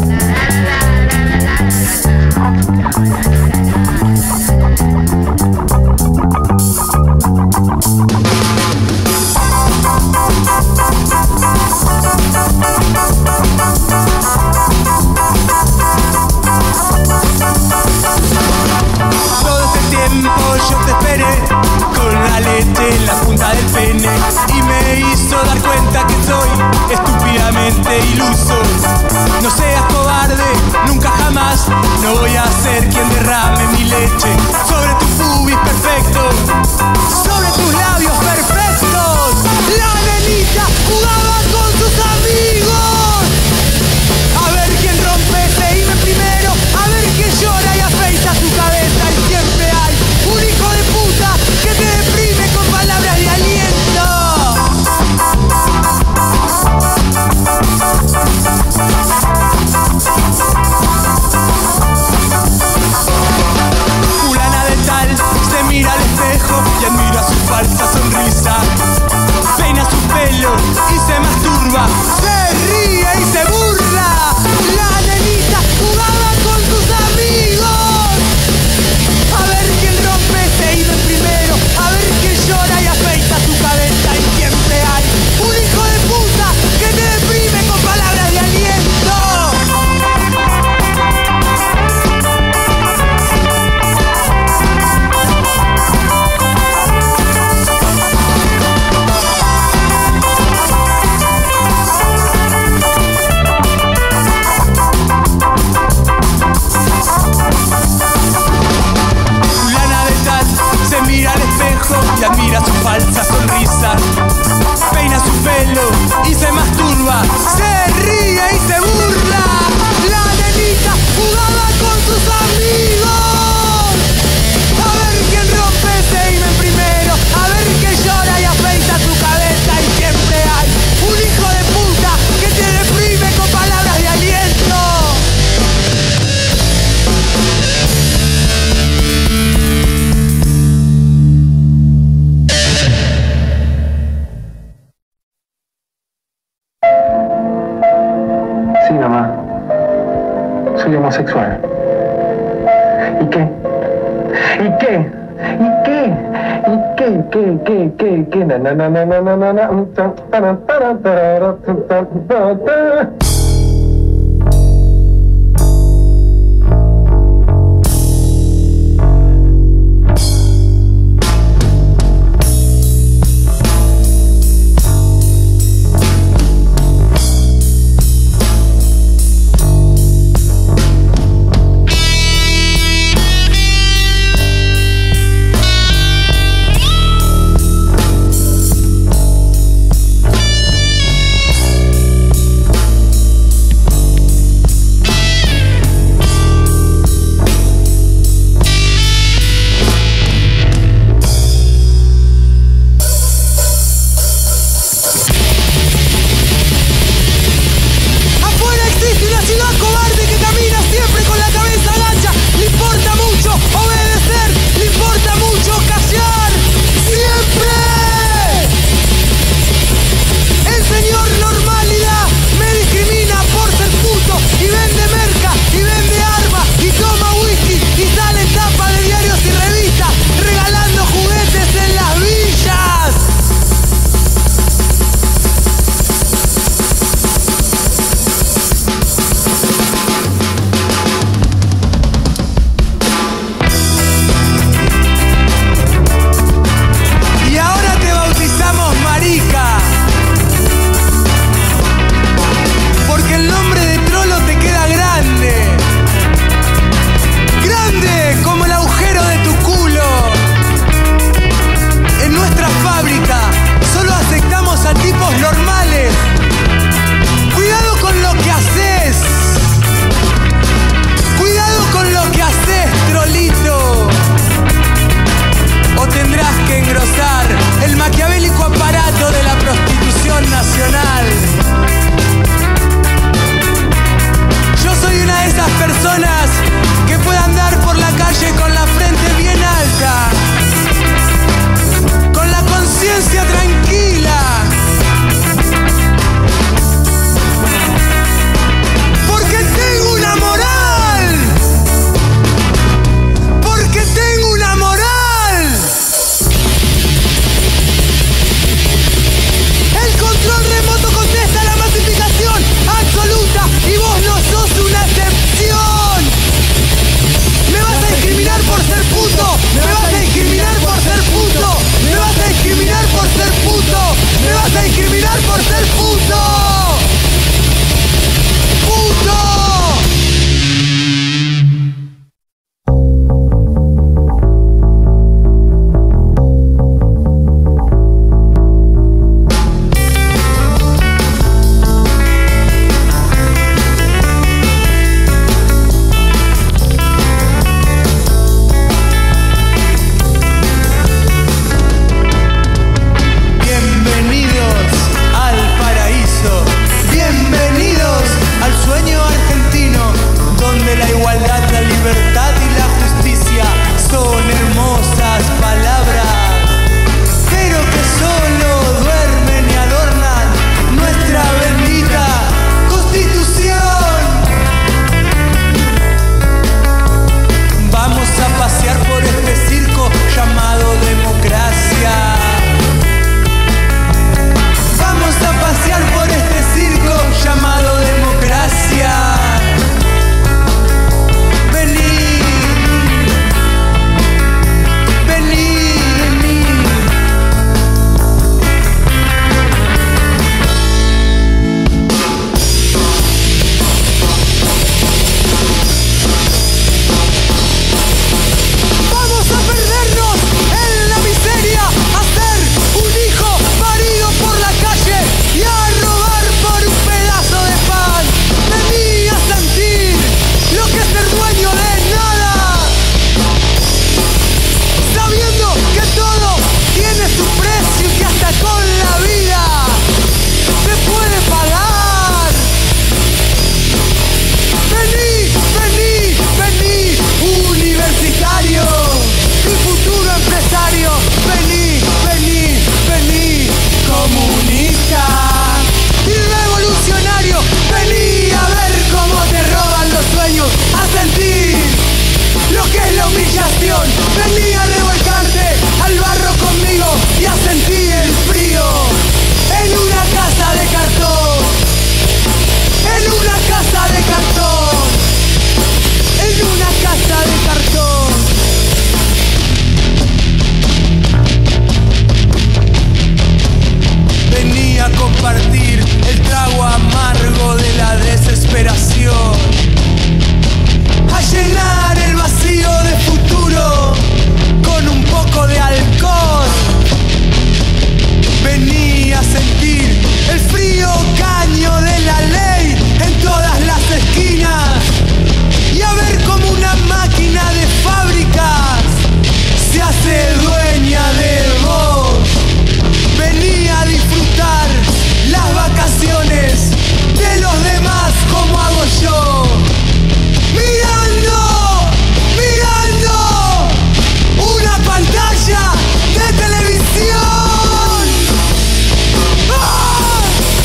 Todo este tiempo yo te esperé con la leche en la punta del pene y me hizo dar cuenta que soy estúpidamente iluso. No seas cobarde, nunca jamás, no voy a ser quien derrame mi leche sobre tu pubis perfecto, sobre tus labios perfectos. La nenita jugaba con sus amigos, a ver quién rompe ese himen primero, a ver quién llora y afeita su cabeza. Y siempre hay un hijo de puta que te deprime con palabras de aliento. Fulana de tal se mira al espejo y admira su falsa sonrisa, peina su pelo y se masturba, se ríe y se burla. La nenita jugaba con sus amigos, a ver quién rompe ese himen primero, a ver quién llora y afeita su cabeza. Y siempre hay un hijo de puta que te deprime con palabras de aliento. Fulana de tal se mira al espejo y admira su falsa sonrisa, peina su pelo y se masturba, se ríe y se burla. La nenita jugaba con sus amigos, a ver quién rompe ese himen primero, a ver quién llora y afeita su cabeza. Y siempre hay un hijo de puta que te deprime con palabras de aliento. Sí, mamá. Soy homosexual. ¿Y qué? ¿Y qué? ¿Y qué? ¿Y qué? ¿Qué? ¿Qué? ¿Qué? ¿Qué? Na na na na na na na na. Ta ta ta ta ta ta ta ta. humillación. Vení a revolcarte al barro conmigo y a sentir el frío. En una casa de cartón, en una casa de cartón, en una casa de cartón. Vení a compartir el trago amargo de la desesperación, a llenar el vacío de futuro con un poco de alcohol. Vení a sentir el frío caño de la ley en todas las esquinas y a ver cómo una máquina de fábricas se hace dueña de vos. Vení a disfrutar las vacaciones de los demás como hago yo. Mirando, mirando una pantalla de televisión. ¡Ah!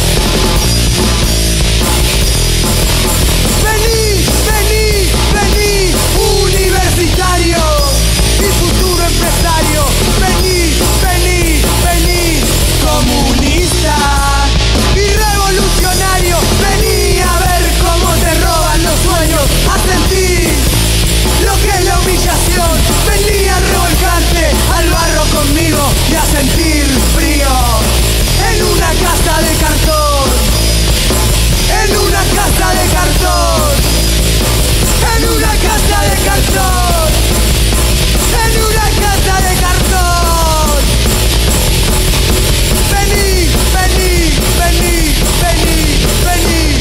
Vení, vení, vení, universitario y futuro empresario. Vení, vení, vení, comunista y revolucionario. Vení a ver cómo te roban los sueños, a sentir lo que es la humillación. Vení a revolcarte al barro conmigo y a sentir frío. En una casa de cartón, en una casa de cartón, en una casa de cartón, en una casa de cartón. Vení, vení, vení, vení, vení.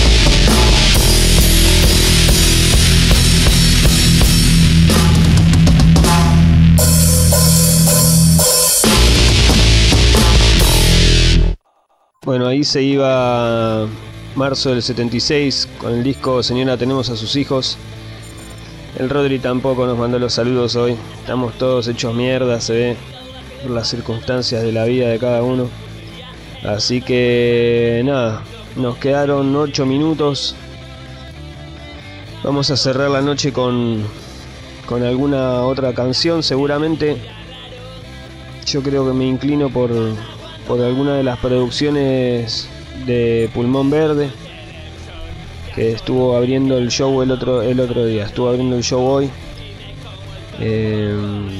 Bueno, ahí se iba marzo del setenta y seis con el disco Señora, tenemos a sus hijos. El Rodri tampoco nos mandó los saludos hoy. Estamos todos hechos mierda, se ve, por las circunstancias de la vida de cada uno. Así que nada, nos quedaron ocho minutos. Vamos a cerrar la noche con, con alguna otra canción seguramente. Yo creo que me inclino por... por alguna de las producciones de Pulmón Verde, que estuvo abriendo el show el otro, el otro día, estuvo abriendo el show hoy, eh,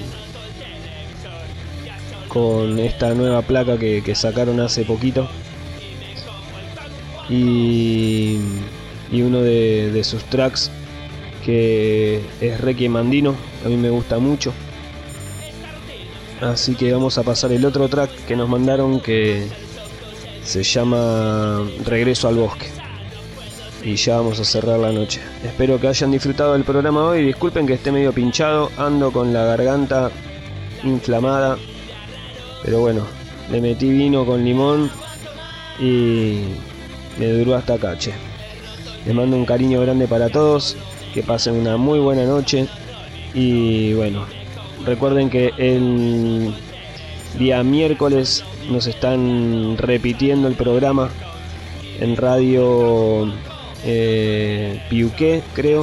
con esta nueva placa que, que sacaron hace poquito, y, y uno de, de sus tracks, que es Requiem Andino, a mí me gusta mucho. Así que vamos a pasar el otro track que nos mandaron, que se llama Regreso al Bosque. Y ya vamos a cerrar la noche. Espero que hayan disfrutado del programa hoy. Disculpen que esté medio pinchado, ando con la garganta inflamada. Pero bueno, le metí vino con limón y me duró hasta acá, che. Les mando un cariño grande para todos. Que pasen una muy buena noche. Y bueno, recuerden que el día miércoles nos están repitiendo el programa en radio eh, Piuqué, creo.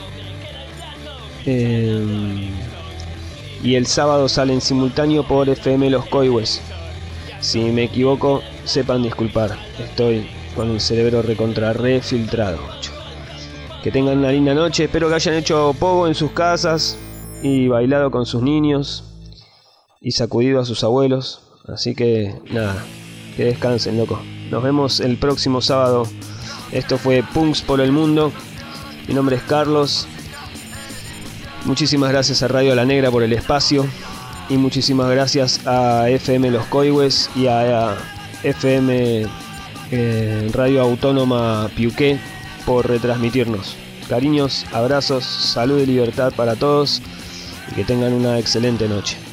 Eh, y el sábado sale en simultáneo por F M Los Coihues. Si me equivoco, sepan disculpar. Estoy con el cerebro recontra refiltrado. Que tengan una linda noche. Espero que hayan hecho pogo en sus casas y bailado con sus niños y sacudido a sus abuelos. Así que nada, que descansen, loco. Nos vemos el próximo sábado. Esto fue Punks por el Mundo. Mi nombre es Carlos. Muchísimas gracias a Radio La Negra por el espacio. Y muchísimas gracias a F M Los Coihues y a, a F M eh, Radio Autónoma Piuqué por retransmitirnos. Cariños, abrazos, salud y libertad para todos. Y que tengan una excelente noche.